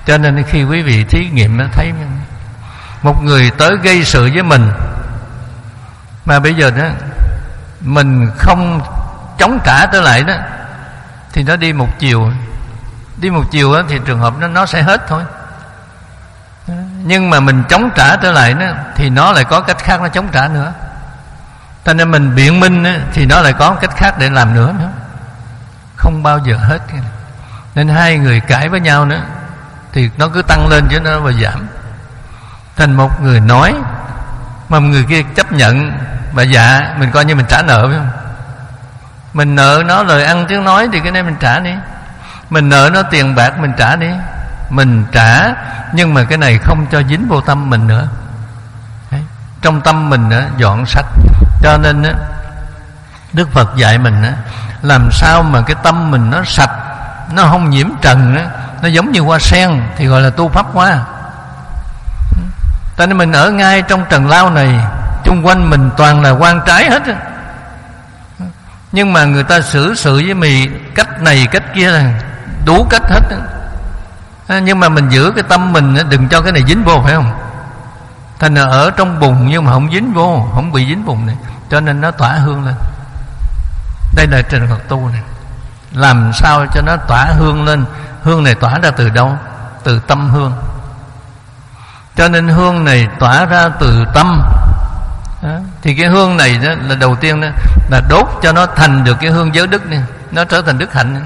Cho nên khi quý vị thí nghiệm nó thấy một người tới gây sự với mình, mà bây giờ đó mình không chống trả trở lại đó, thì nó đi một chiều. Đi một chiều đó, thì trường hợp nó, nó sẽ hết thôi. Nhưng mà mình chống trả trở lại đó, thì nó lại có cách khác nó chống trả nữa. Cho nên mình biện minh đó, thì nó lại có cách khác để làm nữa nữa. Không bao giờ hết. Nên hai người cãi với nhau nữa thì nó cứ tăng lên chứ nó và giảm. Thành một người nói mà một người kia chấp nhận và dạ, mình coi như mình trả nợ, phải không? Mình nợ nó lời ăn tiếng nói thì cái này mình trả đi. Mình nợ nó tiền bạc mình trả đi. Mình trả, nhưng mà cái này không cho dính vô tâm mình nữa. Đấy. Trong tâm mình đó, dọn sạch. Cho nên đó, Đức Phật dạy mình đó, làm sao mà cái tâm mình nó sạch, nó không nhiễm trần đó, nó giống như hoa sen thì gọi là tu pháp hoa. Cho nên mình ở ngay trong trần lao này, chung quanh mình toàn là quan trái hết. Nhưng mà người ta xử sự với mình cách này cách kia là đủ cách hết. Nhưng mà mình giữ cái tâm mình đừng cho cái này dính vô, phải không? Thành là ở trong bùn nhưng mà không dính vô, không bị dính bùn này, cho nên nó tỏa hương lên. Đây là trình Phật tu này. Làm sao cho nó tỏa hương lên? Hương này tỏa ra từ đâu? Từ tâm hương. Cho nên hương này tỏa ra từ tâm đó. Thì cái hương này đó là đầu tiên đó, là đốt cho nó thành được cái hương giới đức này, nó trở thành đức hạnh này.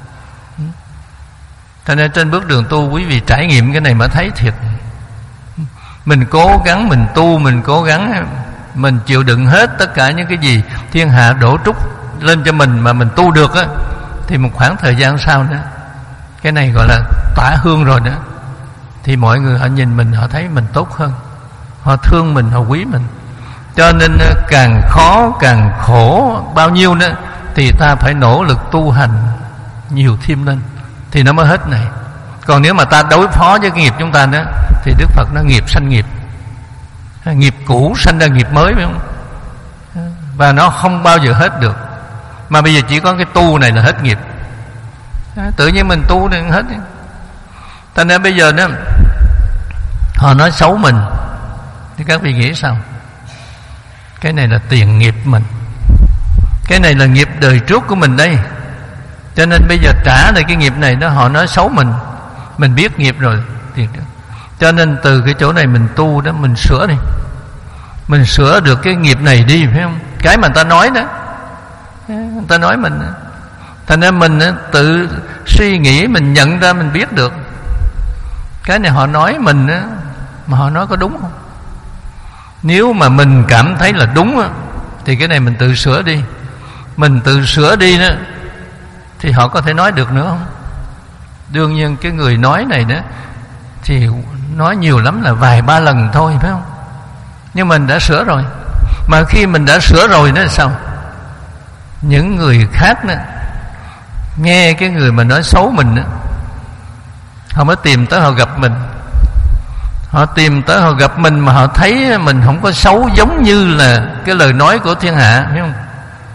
Cho nên trên bước đường tu, quý vị trải nghiệm cái này mà thấy thiệt. Mình cố gắng, mình tu, mình cố gắng, mình chịu đựng hết tất cả những cái gì thiên hạ đổ trút lên cho mình mà mình tu được á, thì một khoảng thời gian sau đó, cái này gọi là tỏa hương rồi đó, thì mọi người họ nhìn mình, họ thấy mình tốt hơn, họ thương mình, họ quý mình. Cho nên càng khó càng khổ bao nhiêu nữa thì ta phải nỗ lực tu hành nhiều thêm lên thì nó mới hết này. Còn nếu mà ta đối phó với cái nghiệp chúng ta đó, thì Đức Phật nó nghiệp sanh nghiệp, nghiệp cũ sanh ra nghiệp mới, phải không? Và nó không bao giờ hết được. Mà bây giờ chỉ có cái tu này là hết nghiệp. Tự nhiên mình tu thì hết. Thành ra bây giờ đó, họ nói xấu mình thì các vị nghĩ sao? Cái này là tiền nghiệp mình, cái này là nghiệp đời trước của mình đây. Cho nên bây giờ trả lại cái nghiệp này đó, họ nói xấu mình, mình biết nghiệp rồi. Cho nên từ cái chỗ này mình tu đó, mình sửa đi, mình sửa được cái nghiệp này đi, phải không? Cái mà người ta nói đó, người ta nói mình, thành ra mình tự suy nghĩ, mình nhận ra, mình biết được cái này họ nói mình đó, mà họ nói có đúng không? Nếu mà mình cảm thấy là đúng đó, thì cái này mình tự sửa đi. Mình tự sửa đi đó, thì họ có thể nói được nữa không? Đương nhiên cái người nói này đó thì nói nhiều lắm là vài ba lần thôi, phải không? Nhưng mình đã sửa rồi. Mà khi mình đã sửa rồi đó sao? Những người khác đó, nghe cái người mà nói xấu mình đó, họ mới tìm tới, họ gặp mình. Họ tìm tới, họ gặp mình mà họ thấy mình không có xấu giống như là cái lời nói của thiên hạ, phải không?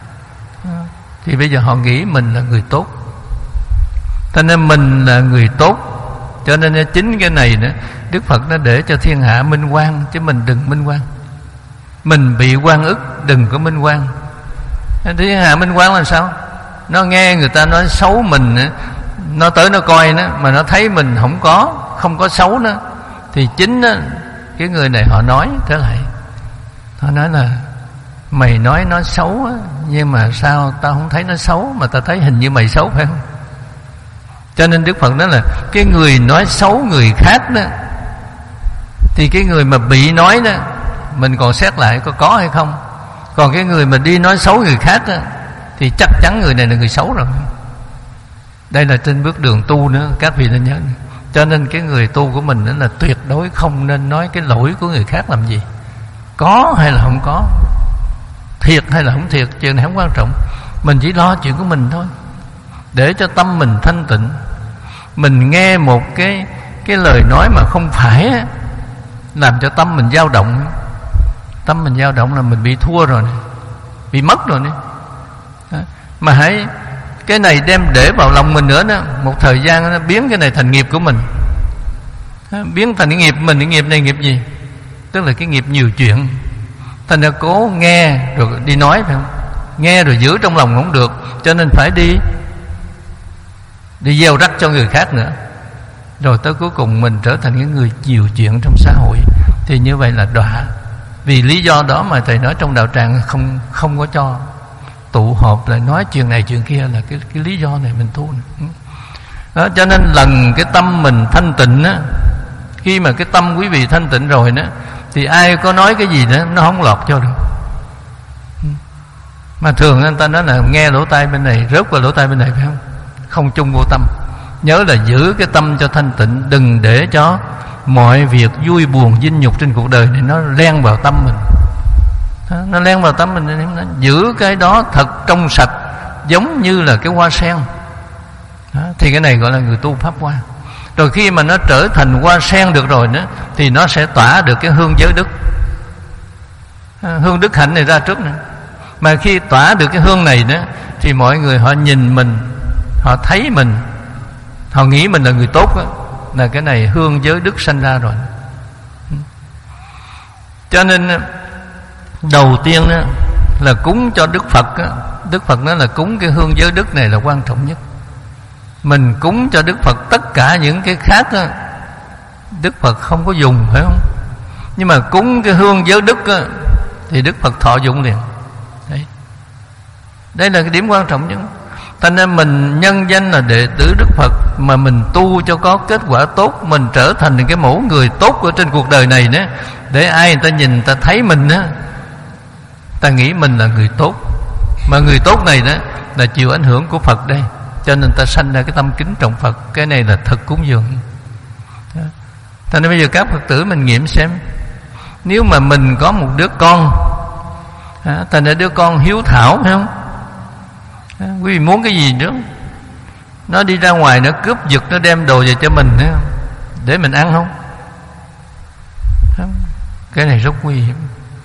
Thì bây giờ họ nghĩ mình là người tốt. Cho nên mình là người tốt. Cho nên chính cái này nữa, Đức Phật nó để cho thiên hạ minh oan, chứ mình đừng minh oan. Mình bị oan ức, đừng có minh oan. Thiên hạ minh oan là sao? Nó nghe người ta nói xấu mình, nó tới nó coi nó, mà nó thấy mình không có, không có xấu nữa, thì chính đó, cái người này họ nói trở lại, họ nói là mày nói nó xấu á, nhưng mà sao tao không thấy nó xấu, mà tao thấy hình như mày xấu, phải không? Cho nên Đức Phật nói là cái người nói xấu người khác đó, thì cái người mà bị nói đó, mình còn xét lại có có hay không. Còn cái người mà đi nói xấu người khác đó, thì chắc chắn người này là người xấu rồi. Đây là trên bước đường tu nữa, các vị nên nhớ. Cho nên cái người tu của mình đó là tuyệt đối không nên nói cái lỗi của người khác làm gì, có hay là không có, thiệt hay là không thiệt, chuyện này không quan trọng. Mình chỉ lo chuyện của mình thôi, để cho tâm mình thanh tịnh. Mình nghe một cái cái lời nói mà không phải á, làm cho tâm mình dao động. Tâm mình dao động là mình bị thua rồi này, bị mất rồi này. Mà hãy cái này đem để vào lòng mình nữa đó, một thời gian nó biến cái này thành nghiệp của mình. biến thành cái nghiệp mình. Cái nghiệp này nghiệp gì? Tức là cái nghiệp nhiều chuyện. Thành ra cố nghe rồi đi nói, phải không? Nghe rồi giữ trong lòng không được, cho nên phải đi đi gieo rắc cho người khác nữa. Rồi tới cuối cùng mình trở thành cái người nhiều chuyện trong xã hội. Thì như vậy là đọa. Vì lý do đó mà thầy nói trong đạo tràng không không có cho tụ họp lại nói chuyện này chuyện kia, là cái cái lý do này mình tu này. Đó, cho nên lần cái tâm mình thanh tịnh á, khi mà cái tâm quý vị thanh tịnh rồi đó, thì ai có nói cái gì đó nó không lọt cho được. Mà thường anh ta nói là nghe lỗ tai bên này rớt vào lỗ tai bên này, phải không? Không chung vô tâm. Nhớ là giữ cái tâm cho thanh tịnh, đừng để cho mọi việc vui buồn vinh nhục trên cuộc đời này nó len vào tâm mình. Nó len vào tâm mình, nó giữ cái đó thật trong sạch, giống như là cái hoa sen. Đó, thì cái này gọi là người tu pháp hoa. Rồi khi mà nó trở thành hoa sen được rồi nữa, thì nó sẽ tỏa được cái hương giới đức, hương đức hạnh này ra trước nữa. Mà khi tỏa được cái hương này nữa, thì mọi người họ nhìn mình, họ thấy mình, họ nghĩ mình là người tốt đó, là cái này hương giới đức sanh ra rồi. Cho nên đầu tiên đó là cúng cho Đức Phật đó. Đức Phật nói là cúng cái hương giới đức này là quan trọng nhất. Mình cúng cho Đức Phật tất cả những cái khác đó, Đức Phật không có dùng, phải không? Nhưng mà cúng cái hương giới đức đó, thì Đức Phật thọ dụng liền. Đấy. Đây là cái điểm quan trọng nhất. Thành nên mình nhân danh là đệ tử Đức Phật, mà mình tu cho có kết quả tốt, mình trở thành cái mẫu người tốt ở trên cuộc đời này nữa, để ai người ta nhìn, người ta thấy mình á, ta nghĩ mình là người tốt. Mà người tốt này đó là chịu ảnh hưởng của Phật đây, cho nên ta sanh ra cái tâm kính trọng Phật. Cái này là thật cúng dường. Thành nên bây giờ các Phật tử mình nghiệm xem, nếu mà mình có một đứa con, thành ra đứa con hiếu thảo, phải không? Quý vị muốn cái gì nữa, nó đi ra ngoài nó cướp giật, nó đem đồ về cho mình nữa, để mình ăn không? Cái này rất nguy hiểm.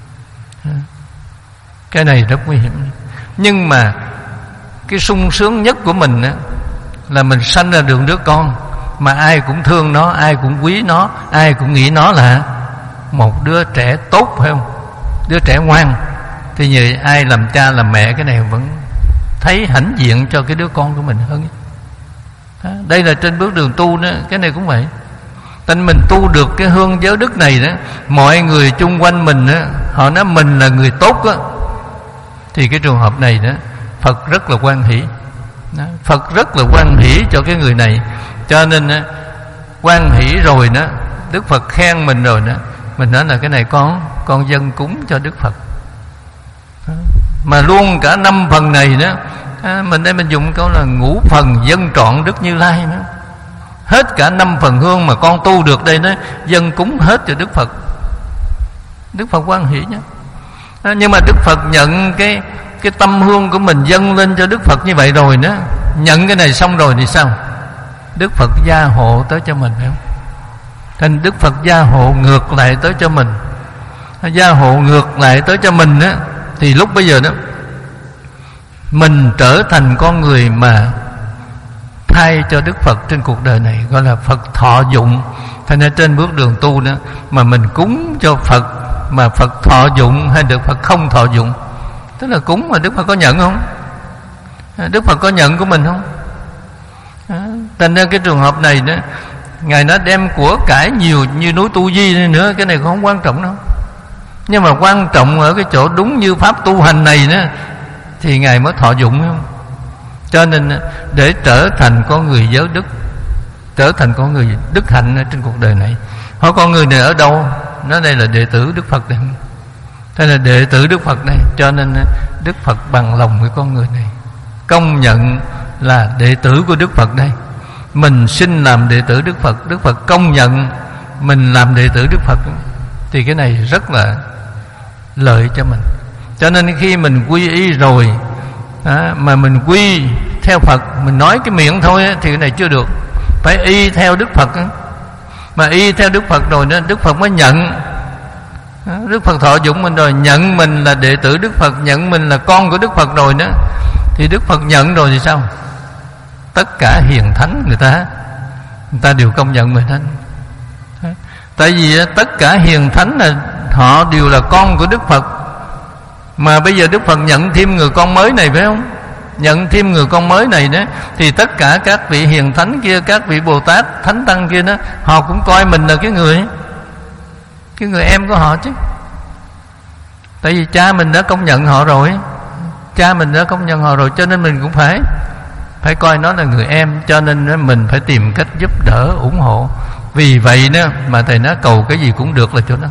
Cái này rất nguy hiểm. Nhưng mà cái sung sướng nhất của mình á, là mình sanh ra được đứa con mà ai cũng thương nó, ai cũng quý nó, ai cũng nghĩ nó là một đứa trẻ tốt, phải không? Đứa trẻ ngoan. Thì như ai làm cha làm mẹ, cái này vẫn thấy hãnh diện cho cái đứa con của mình hơn. Đó, đây là trên bước đường tu đó. Cái này cũng vậy. Nên mình tu được cái hương giới đức này đó, mọi người chung quanh mình đó, họ nói mình là người tốt đó, thì cái trường hợp này đó Phật rất là hoan hỷ. Đó, Phật rất là hoan hỷ cho cái người này. Cho nên đó, hoan hỷ rồi đó, Đức Phật khen mình rồi đó, mình nói là cái này con con dâng cúng cho Đức Phật. Đó. Mà luôn cả năm phần này đó, à, mình đây mình dùng câu là ngũ phần dâng trọn Đức Như Lai đó. Hết cả năm phần hương mà con tu được đây đó, dâng cúng hết cho Đức Phật. Đức Phật hoan hỷ nhé. À, nhưng mà Đức Phật nhận cái cái tâm hương của mình dâng lên cho Đức Phật như vậy rồi đó, nhận cái này xong rồi thì sao? Đức Phật gia hộ tới cho mình, phải không? Thành Đức Phật gia hộ ngược lại tới cho mình. Gia hộ ngược lại tới cho mình đó, thì lúc bây giờ đó mình trở thành con người mà thay cho Đức Phật trên cuộc đời này, gọi là Phật thọ dụng. Thành ra trên bước đường tu đó, mà mình cúng cho Phật mà Phật thọ dụng hay Đức Phật không thọ dụng, tức là cúng mà Đức Phật có nhận không? Đức Phật có nhận của mình không? Thành ra cái trường hợp này đó, Ngài nói đem của cải nhiều như núi Tu Di nữa, cái này cũng không quan trọng đâu. Nhưng mà quan trọng ở cái chỗ đúng như pháp tu hành này đó, thì Ngài mới thọ dụng, không? Cho nên để trở thành con người giới đức, trở thành con người đức hạnh ở trên cuộc đời này. Hỏi con người này ở đâu? Nói đây là đệ tử Đức Phật đây. Thế là đệ tử Đức Phật đây. Cho nên Đức Phật bằng lòng với con người này, công nhận là đệ tử của Đức Phật đây. Mình xin làm đệ tử Đức Phật, Đức Phật công nhận mình làm đệ tử Đức Phật, thì cái này rất là lợi cho mình. Cho nên khi mình quy y rồi đó, mà mình quy theo Phật, mình nói cái miệng thôi á, thì cái này chưa được. Phải y theo Đức Phật á. Mà y theo Đức Phật rồi đó, Đức Phật mới nhận. Đức Phật thọ dụng mình rồi, nhận mình là đệ tử Đức Phật, nhận mình là con của Đức Phật rồi đó, thì Đức Phật nhận rồi thì sao? Tất cả hiền thánh người ta người ta đều công nhận mình hết. Tại vì tất cả hiền thánh là họ đều là con của Đức Phật. Mà bây giờ Đức Phật nhận thêm người con mới này, phải không? Nhận thêm người con mới này đó, thì tất cả các vị hiền thánh kia, các vị Bồ Tát, Thánh Tăng kia đó, họ cũng coi mình là cái người Cái người em của họ chứ. Tại vì cha mình đã công nhận họ rồi, Cha mình đã công nhận họ rồi, cho nên mình cũng phải Phải coi nó là người em. Cho nên mình phải tìm cách giúp đỡ, ủng hộ. Vì vậy đó mà thầy nói cầu cái gì cũng được là chỗ đó.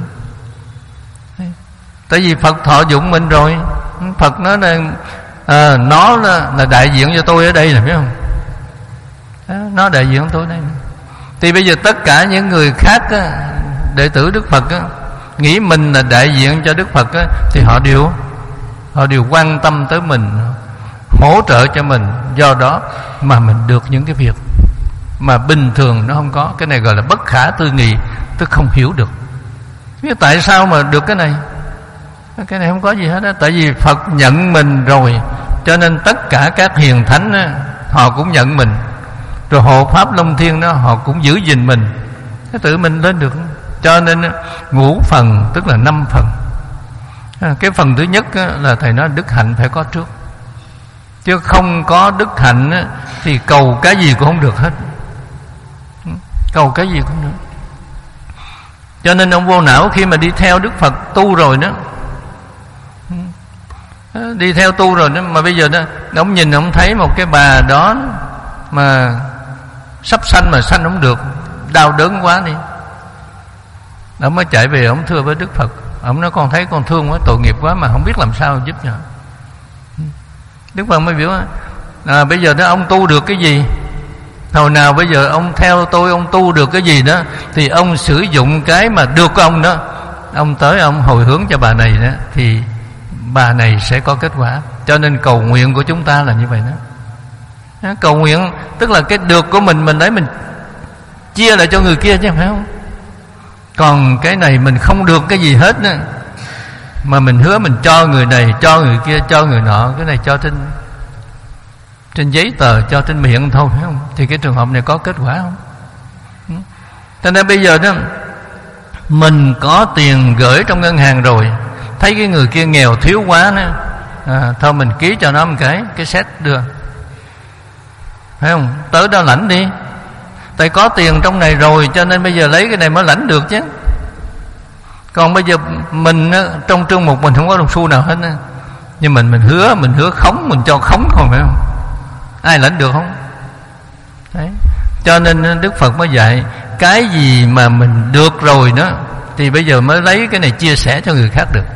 Tại vì Phật thọ dụng mình rồi. Phật nói là à, nó là, là đại diện cho tôi ở đây, là biết không? Đó, nó đại diện cho tôi ở đây. Thì bây giờ tất cả những người khác á, đệ tử Đức Phật á, nghĩ mình là đại diện cho Đức Phật á, thì họ đều Họ đều quan tâm tới mình, hỗ trợ cho mình. Do đó mà mình được những cái việc mà bình thường nó không có. Cái này gọi là bất khả tư nghị, tức không hiểu được. Biết tại sao mà được cái này? Cái này không có gì hết á. Tại vì Phật nhận mình rồi, cho nên tất cả các hiền thánh á, họ cũng nhận mình. Rồi hộ pháp Long Thiên đó, họ cũng giữ gìn mình. Cái tự mình lên được. Cho nên ngũ phần tức là năm phần. Cái phần thứ nhất á, là thầy nói đức hạnh phải có trước. Chứ không có đức hạnh á, thì cầu cái gì cũng không được hết. Cầu cái gì cũng không được. Cho nên ông Vô Não khi mà đi theo Đức Phật tu rồi đó, đi theo tu rồi đó, mà bây giờ đó ông nhìn ông thấy một cái bà đó mà sắp sanh mà sanh không được, đau đớn quá đi. Ông mới chạy về ông thưa với Đức Phật. Ông nói con thấy con thương quá, tội nghiệp quá mà không biết làm sao giúp cho. Đức Phật mới biểu à, bây giờ đó ông tu được cái gì? Hồi nào bây giờ ông theo tôi, ông tu được cái gì đó, thì ông sử dụng cái mà được của ông đó, ông tới ông hồi hướng cho bà này đó, thì bà này sẽ có kết quả. Cho nên cầu nguyện của chúng ta là như vậy đó. Cầu nguyện tức là cái được của mình, mình lấy mình chia lại cho người kia chứ, phải không? Còn cái này mình không được cái gì hết nữa, mà mình hứa mình cho người này, cho người kia, cho người nọ. Cái này cho trên trên giấy tờ, cho trên miệng thôi, phải không? Thì cái trường hợp này có kết quả không? Cho nên bây giờ đó, mình có tiền gửi trong ngân hàng rồi, thấy cái người kia nghèo thiếu quá nữa, à, thôi mình ký cho nó một cái cái xét đưa, phải không? Tới đó lãnh đi. Tại có tiền trong này rồi, cho nên bây giờ lấy cái này mới lãnh được chứ. Còn bây giờ mình trong trương mục mình không có đồng xu nào hết, nhưng mình mình hứa, mình hứa khống, mình cho khống không, phải không? Ai lãnh được không? Đấy. Cho nên Đức Phật mới dạy cái gì mà mình được rồi đó, thì bây giờ mới lấy cái này chia sẻ cho người khác được.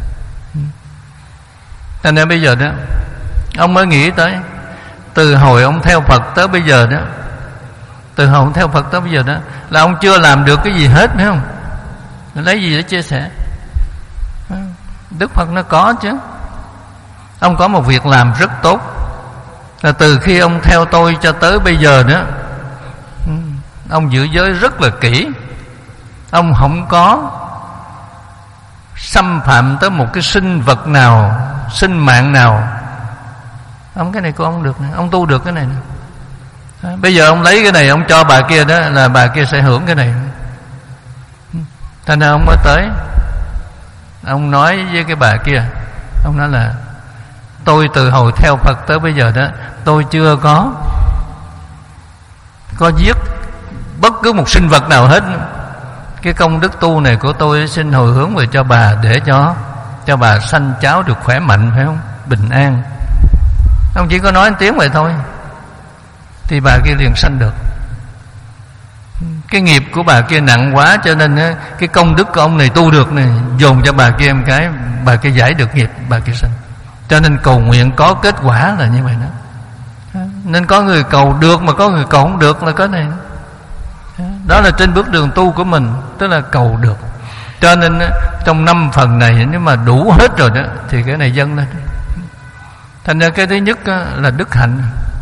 Cho nên bây giờ đó, ông mới nghĩ tới, từ hồi ông theo Phật tới bây giờ đó, từ hồi ông theo Phật tới bây giờ đó, là ông chưa làm được cái gì hết, phải không? Lấy gì để chia sẻ? Đức Phật nó có chứ. Ông có một việc làm rất tốt, là từ khi ông theo tôi cho tới bây giờ đó, ông giữ giới rất là kỹ. Ông không có xâm phạm tới một cái sinh vật nào, sinh mạng nào. Ông cái này của ông được, ông tu được cái này. Bây giờ ông lấy cái này ông cho bà kia đó, là bà kia sẽ hưởng cái này. Thành ra ông mới tới, ông nói với cái bà kia, ông nói là tôi từ hồi theo Phật tới bây giờ đó, tôi chưa có có giết bất cứ một sinh vật nào hết. Cái công đức tu này của tôi xin hồi hướng về cho bà, để cho cho bà sanh cháu được khỏe mạnh, phải không? Bình an. Ông chỉ có nói một tiếng vậy thôi, thì bà kia liền sanh được. Cái nghiệp của bà kia nặng quá, cho nên cái công đức của ông này tu được này, dồn cho bà kia một cái, bà kia giải được nghiệp, bà kia sanh. Cho nên cầu nguyện có kết quả là như vậy đó. Nên có người cầu được mà có người cầu không được là cái này. Đó là trên bước đường tu của mình, tức là cầu được. Cho nên trong năm phần này nếu mà đủ hết rồi đó, thì cái này dâng lên. Thành ra cái thứ nhất là đức hạnh.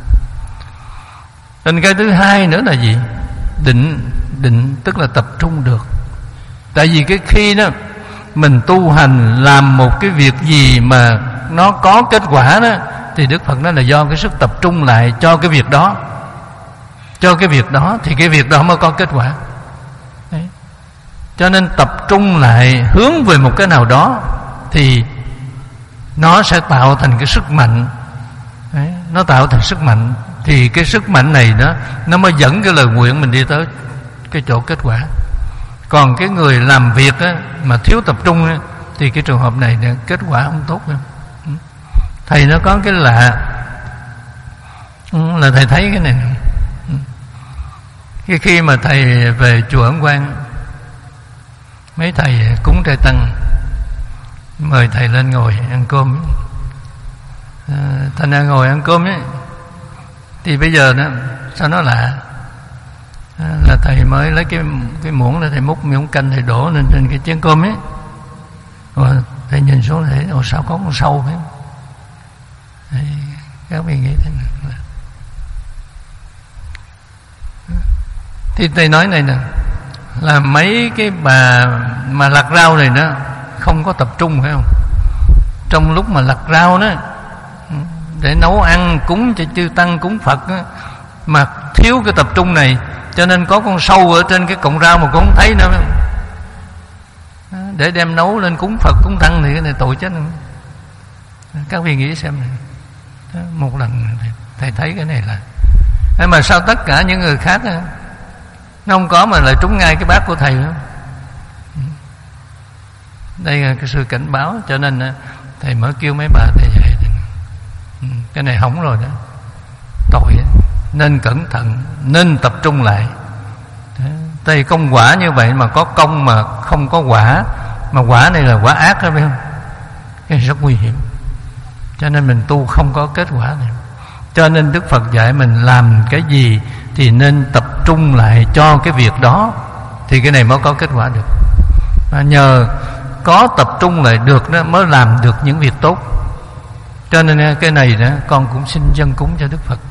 Thành cái thứ hai nữa là gì? Định. Định tức là tập trung được. Tại vì cái khi đó mình tu hành làm một cái việc gì mà nó có kết quả đó, thì Đức Phật nói là do cái sức tập trung lại cho cái việc đó, cho cái việc đó, thì cái việc đó mới có kết quả. Đấy. Cho nên tập trung lại hướng về một cái nào đó thì nó sẽ tạo thành cái sức mạnh. Đấy, nó tạo thành sức mạnh. Thì cái sức mạnh này đó, nó mới dẫn cái lời nguyện mình đi tới cái chỗ kết quả. Còn cái người làm việc á, mà thiếu tập trung á, thì cái trường hợp này kết quả không tốt đâu. Thầy nó có cái lạ là thầy thấy cái này. Cái khi mà thầy về chùa Ấn Quang, mấy thầy cúng trai tăng mời thầy lên ngồi ăn cơm. à, Thành ra ngồi ăn cơm ấy, thì bây giờ đó sao nó lạ à, là thầy mới lấy cái cái muỗng là thầy múc miếng canh thầy đổ lên trên cái chén cơm ấy. Rồi thầy nhìn xuống thầy, ồ sao có con sâu phải không? Thầy, các vị nghĩ thế nào? Thì thầy nói này nè, là mấy cái bà mà lặt rau này đó không có tập trung phải không? Trong lúc mà lặt rau đó để nấu ăn cúng cho chư tăng cúng Phật đó, mà thiếu cái tập trung này, cho nên có con sâu ở trên cái cọng rau mà con không thấy nữa phải không? Để đem nấu lên cúng Phật cúng tăng thì cái này tội chết. Các vị nghĩ xem này. Một lần thầy thấy cái này là, mà sao tất cả những người khác đó, nó không có mà lại trúng ngay cái bát của thầy nữa. Đây là cái sự cảnh báo. Cho nên thầy mới kêu mấy bà thầy dạy, cái này hỏng rồi đó, tội đó. Nên cẩn thận, nên tập trung lại. Đây công quả như vậy mà có công mà không có quả, mà quả này là quả ác đó phải không? Cái này rất nguy hiểm. Cho nên mình tu không có kết quả này. Cho nên Đức Phật dạy mình làm cái gì thì nên tập trung lại cho cái việc đó, thì cái này mới có kết quả được. Và nhờ có tập trung lại được đó mới làm được những việc tốt. Cho nên cái này đó con cũng xin dâng cúng cho Đức Phật.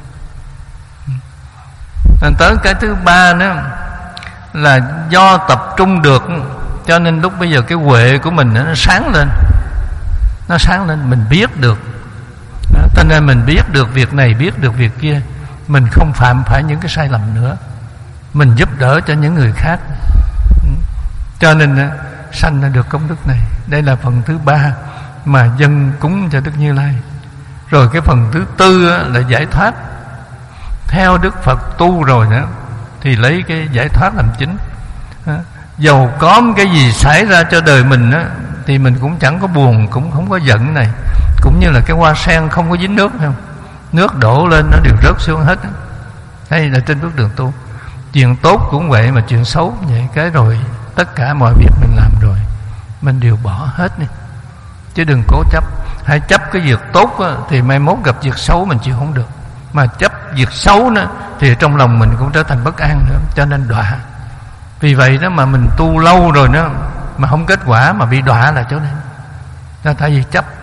Đến tới cái thứ ba đó là do tập trung được, cho nên lúc bây giờ cái huệ của mình nó sáng lên. Nó sáng lên, mình biết được. Cho nên mình biết được việc này, biết được việc kia, mình không phạm phải những cái sai lầm nữa, mình giúp đỡ cho những người khác. Cho nên sanh ra được công đức này. Đây là phần thứ ba mà dâng cúng cho Đức Như Lai. Rồi cái phần thứ tư là giải thoát. Theo Đức Phật tu rồi đó thì lấy cái giải thoát làm chính. Dầu có cái gì xảy ra cho đời mình đó, thì mình cũng chẳng có buồn, cũng không có giận này. Cũng như là cái hoa sen không có dính nước phải không? Nước đổ lên nó đều rớt xuống hết. Đây là trên bước đường tu. Chuyện tốt cũng vậy, mà chuyện xấu vậy. Cái rồi tất cả mọi việc mình làm rồi, mình đều bỏ hết đi. Chứ đừng cố chấp. Hãy chấp cái việc tốt á, thì mai mốt gặp việc xấu mình chịu không được. Mà chấp việc xấu nữa thì trong lòng mình cũng trở thành bất an nữa. Cho nên đọa. Vì vậy đó mà mình tu lâu rồi đó mà không kết quả, mà bị đọa là chỗ này. Là tại vì chấp.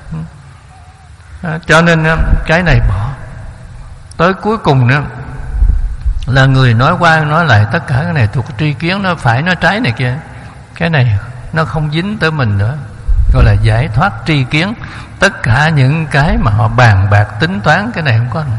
Cho nên cái này bỏ. Tới cuối cùng nữa là người nói qua nói lại tất cả cái này thuộc tri kiến, nó phải nó trái này kia. Cái này nó không dính tới mình nữa, gọi là giải thoát tri kiến. Tất cả những cái mà họ bàn bạc tính toán, cái này không có nữa.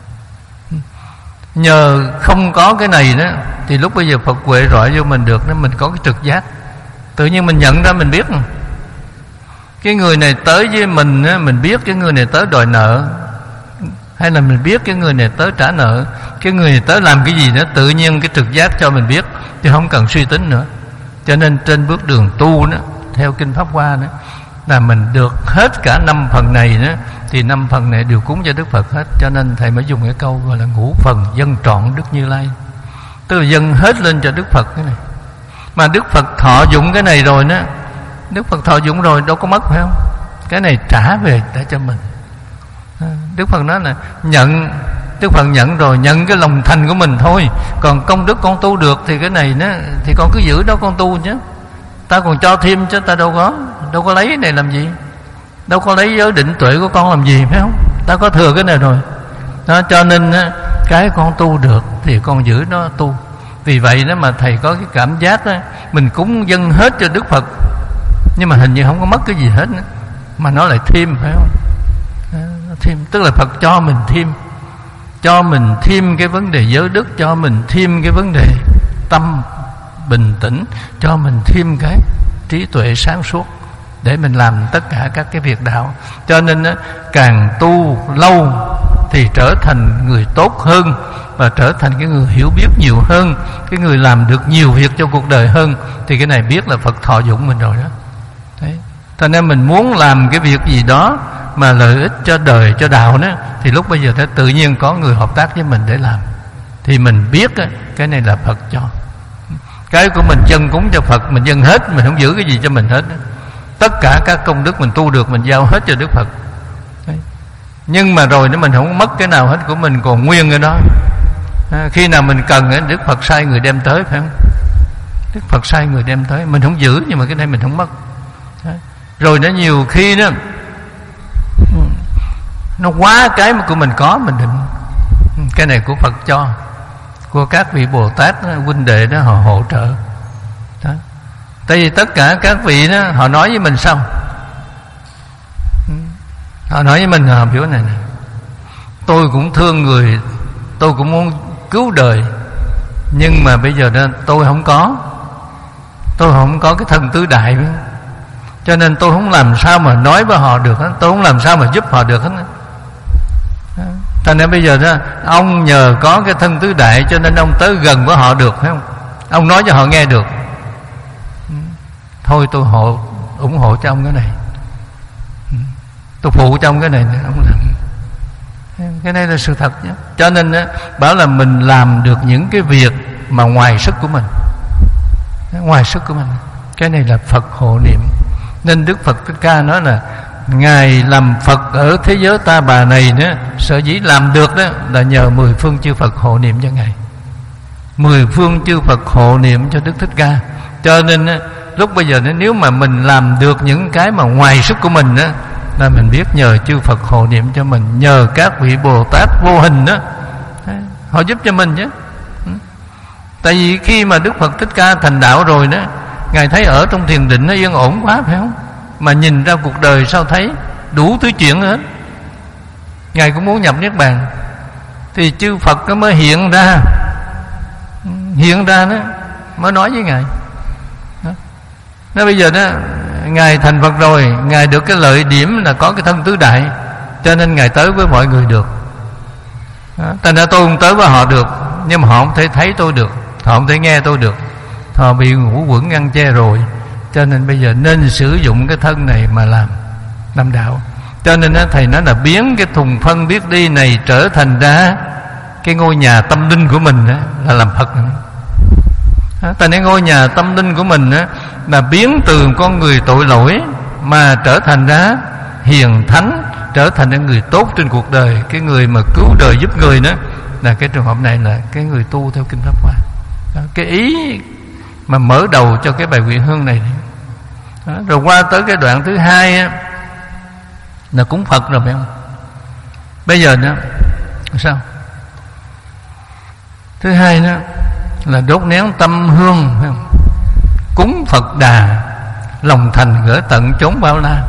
Nhờ không có cái này đó thì lúc bây giờ Phật huệ rọi vô mình được đó, mình có cái trực giác. Tự nhiên mình nhận ra, mình biết cái người này tới với mình á, mình biết cái người này tới đòi nợ, hay là mình biết cái người này tới trả nợ, cái người này tới làm cái gì đó, tự nhiên cái trực giác cho mình biết, thì không cần suy tính nữa. Cho nên trên bước đường tu đó, theo Kinh Pháp Hoa đó, là mình được hết cả năm phần này đó, thì năm phần này đều cúng cho Đức Phật hết. Cho nên thầy mới dùng cái câu gọi là ngũ phần dâng trọn Đức Như Lai, tức là dâng hết lên cho Đức Phật cái này. Mà Đức Phật thọ dụng cái này rồi đó, Đức Phật thọ dụng rồi đâu có mất phải không? Cái này trả về để cho mình. Đức Phật nói là nhận, Đức Phật nhận rồi, nhận cái lòng thành của mình thôi. Còn công đức con tu được thì cái này nó thì con cứ giữ đó con tu chứ. Ta còn cho thêm chứ, ta đâu có đâu có lấy cái này làm gì, đâu có lấy giới định tuệ của con làm gì phải không? Ta có thừa cái này rồi đó. Cho nên cái con tu được thì con giữ nó tu. Vì vậy đó mà thầy có cái cảm giác đó, mình cúng dâng hết cho Đức Phật, nhưng mà hình như không có mất cái gì hết nữa, mà nó lại thêm phải không? Thêm, tức là Phật cho mình thêm, cho mình thêm cái vấn đề giới đức, cho mình thêm cái vấn đề tâm bình tĩnh, cho mình thêm cái trí tuệ sáng suốt để mình làm tất cả các cái việc đạo. Cho nên á, càng tu lâu thì trở thành người tốt hơn, và trở thành cái người hiểu biết nhiều hơn, cái người làm được nhiều việc cho cuộc đời hơn. Thì cái này biết là Phật thọ dụng mình rồi đó. Đấy. Cho nên mình muốn làm cái việc gì đó mà lợi ích cho đời, cho đạo đó, thì lúc bây giờ tự nhiên có người hợp tác với mình để làm. Thì mình biết á, cái này là Phật cho. Cái của mình chân cúng cho Phật, mình dâng hết, mình không giữ cái gì cho mình hết. Tất cả các công đức mình tu được mình giao hết cho Đức Phật. Đấy. Nhưng mà rồi nó mình không mất cái nào hết của mình, còn nguyên cái đó. À, khi nào mình cần Đức Phật sai người đem tới, phải không? Đức Phật sai người đem tới, mình không giữ, nhưng mà cái này mình không mất. Đấy. Rồi nó nhiều khi đó nó quá cái mà của mình có, mình định cái này của Phật cho, của các vị Bồ Tát huynh đệ đó họ hỗ trợ đó. Tại vì tất cả các vị đó họ nói với mình sao? Họ nói với mình, họ biểu này nè, tôi cũng thương người, tôi cũng muốn cứu đời, nhưng mà bây giờ đó tôi không có, tôi không có cái thân tứ đại, cho nên tôi không làm sao mà nói với họ được hết, tôi không làm sao mà giúp họ được hết. Thành ra bây giờ đó, ông nhờ có cái thân tứ đại cho nên ông tới gần với họ được, phải không? Ông nói cho họ nghe được. Thôi tôi hộ, ủng hộ cho ông cái này, tôi phụ cho ông cái này, ông làm. Cái này là sự thật nhé. Cho nên á, bảo là mình làm được những cái việc mà ngoài sức của mình, ngoài sức của mình, cái này là Phật hộ niệm. Nên Đức Phật Thích Ca nói là Ngài làm Phật ở thế giới ta bà này nữa, sở dĩ làm được đó là nhờ mười phương chư Phật hộ niệm cho Ngài. Mười phương chư Phật hộ niệm cho Đức Thích Ca. Cho nên á, lúc bây giờ nếu mà mình làm được những cái mà ngoài sức của mình á, là mình biết nhờ chư Phật hộ niệm cho mình, nhờ các vị Bồ Tát vô hình đó, họ giúp cho mình chứ. Tại vì khi mà Đức Phật Thích Ca thành đạo rồi đó, Ngài thấy ở trong thiền định nó yên ổn quá, phải không? Mà nhìn ra cuộc đời sao thấy đủ thứ chuyện hết. Ngài cũng muốn nhập Niết Bàn, thì chư Phật nó mới hiện ra, hiện ra đó mới nói với Ngài đó. Nó bây giờ đó Ngài thành Phật rồi, Ngài được cái lợi điểm là có cái thân tứ đại, cho nên Ngài tới với mọi người được đó. Thành ra tôi không tới với họ được, nhưng mà họ không thể thấy tôi được, họ không thể nghe tôi được, họ bị ngũ quẩn ngăn che rồi. Cho nên bây giờ nên sử dụng cái thân này mà làm làm đạo. Cho nên đó, thầy nói là biến cái thùng phân biết đi này trở thành ra cái ngôi nhà tâm linh của mình đó, là làm Phật này. Tại nên ngôi nhà tâm linh của mình đó, là biến từ con người tội lỗi mà trở thành ra hiền thánh, trở thành ra người tốt trên cuộc đời. Cái người mà cứu đời giúp người đó, là cái trường hợp này là cái người tu theo Kinh Pháp Hoa. Cái ý mà mở đầu cho cái bài Nguyện Hương này đó. Rồi qua tới cái đoạn thứ hai á, là cúng Phật rồi, phải không? Bây giờ đó sao? Thứ hai đó là đốt nén tâm hương, phải không? Cúng Phật Đà, lòng thành gỡ tận chốn bao la.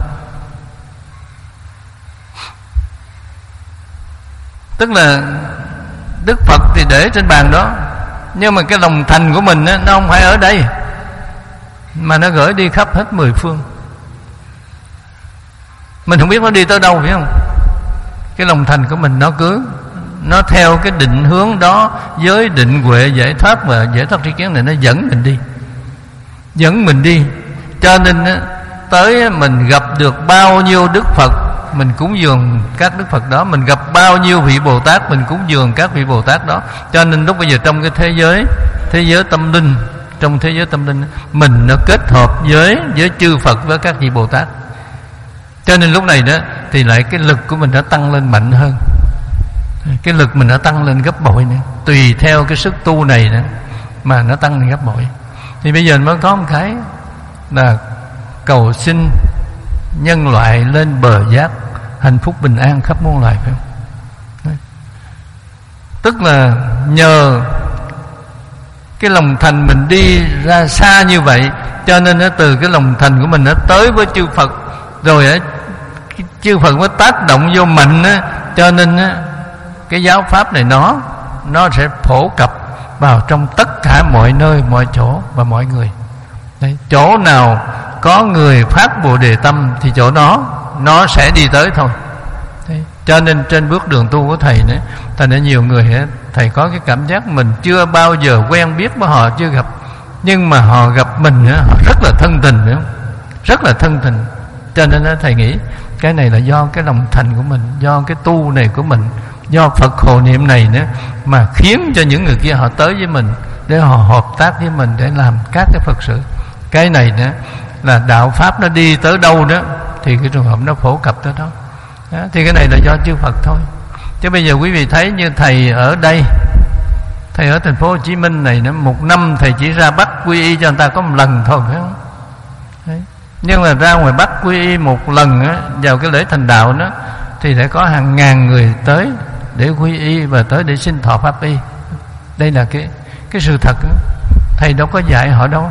Tức là Đức Phật thì để trên bàn đó, nhưng mà cái lòng thành của mình á, nó không phải ở đây, mà nó gửi đi khắp hết mười phương. Mình không biết nó đi tới đâu, phải không? Cái lòng thành của mình nó cứ nó theo cái định hướng đó, giới định huệ giải thoát và giải thoát tri kiến này, nó dẫn mình đi, dẫn mình đi. Cho nên á, tới mình gặp được bao nhiêu Đức Phật, mình cúng dường các Đức Phật đó. Mình gặp bao nhiêu vị Bồ Tát, mình cúng dường các vị Bồ Tát đó. Cho nên lúc bây giờ trong cái thế giới Thế giới tâm linh, trong thế giới tâm linh mình nó kết hợp với với chư Phật, với các vị Bồ Tát. Cho nên lúc này đó thì lại cái lực của mình đã tăng lên mạnh hơn, cái lực mình đã tăng lên gấp bội nữa. Tùy theo cái sức tu này đó mà nó tăng lên gấp bội. Thì bây giờ mới có một cái là cầu xin nhân loại lên bờ giác hạnh phúc bình an khắp muôn loài, phải không? Đấy. Tức là nhờ cái lòng thành mình đi ra xa như vậy, cho nên nó từ cái lòng thành của mình nó tới với chư Phật, rồi á chư Phật mới tác động vô mạnh á, cho nên á cái giáo pháp này nó nó sẽ phổ cập vào trong tất cả mọi nơi, mọi chỗ và mọi người. Đấy, chỗ nào có người phát Bồ Đề tâm thì chỗ đó nó sẽ đi tới thôi. Đấy, cho nên trên bước đường tu của thầy nữa, thành ra nhiều người thầy có cái cảm giác mình chưa bao giờ quen biết với họ, chưa gặp, nhưng mà họ gặp mình họ rất là thân tình, phải không? Rất là thân tình. Cho nên thầy nghĩ cái này là do cái lòng thành của mình, do cái tu này của mình, do Phật hộ niệm này nữa, mà khiến cho những người kia họ tới với mình để họ hợp tác với mình để làm các cái Phật sự. Cái này nữa là đạo pháp nó đi tới đâu đó thì cái trường hợp nó phổ cập tới đó. Đó, thì cái này là do chư Phật thôi. Chứ bây giờ quý vị thấy như thầy ở đây, thầy ở thành phố Hồ Chí Minh này, một năm thầy chỉ ra Bắc quy y cho người ta có một lần thôi, phải không? Đấy. Nhưng mà ra ngoài Bắc quy y một lần á, vào cái lễ thành đạo đó thì sẽ có hàng ngàn người tới để quy y và tới để xin thọ pháp y. Đây là cái cái sự thật đó. Thầy đâu có dạy họ đâu,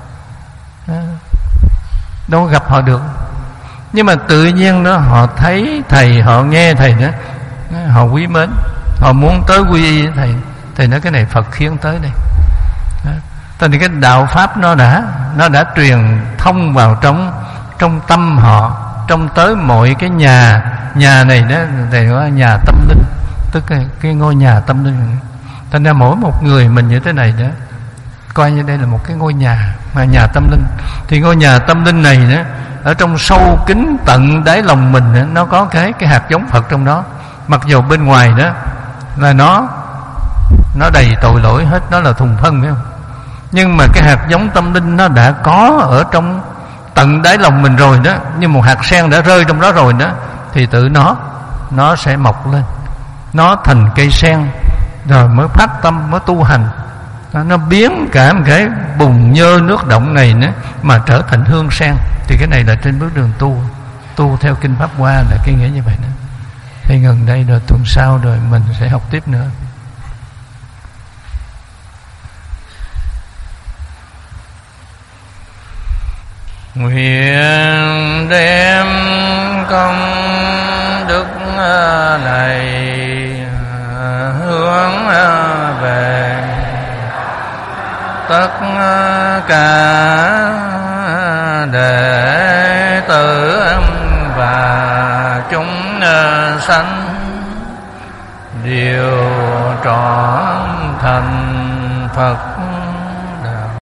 đâu có gặp họ được. Nhưng mà tự nhiên đó họ thấy thầy, họ nghe thầy đó, họ quý mến, họ muốn tới quy y thầy. Thầy nói cái này Phật khiến tới đây. Tại vì cái đạo pháp nó đã nó đã truyền thông vào trong trong tâm họ, trong tới mọi cái nhà nhà này đó, thầy nói nhà tâm linh, tức cái, cái ngôi nhà tâm linh. Thành ra mỗi một người mình như thế này đó, coi như đây là một cái ngôi nhà mà nhà tâm linh. Thì ngôi nhà tâm linh này đó, ở trong sâu kín tận đáy lòng mình đó, nó có cái cái hạt giống Phật trong đó. Mặc dù bên ngoài đó là nó nó đầy tội lỗi hết, nó là thùng phân, phải không? Nhưng mà cái hạt giống tâm linh nó đã có ở trong tận đáy lòng mình rồi đó, như một hạt sen đã rơi trong đó rồi đó, thì tự nó nó sẽ mọc lên, nó thành cây sen, rồi mới phát tâm, mới tu hành. Nó biến cả một cái bùn nhơ nước động này nữa mà trở thành hương sen. Thì cái này là trên bước đường tu, tu theo Kinh Pháp Hoa là cái nghĩa như vậy nữa. Thì gần đây rồi tuần sau rồi mình sẽ học tiếp nữa. Nguyện đem công đức này hướng về tất cả đệ tử và chúng sanh đều trọn thành Phật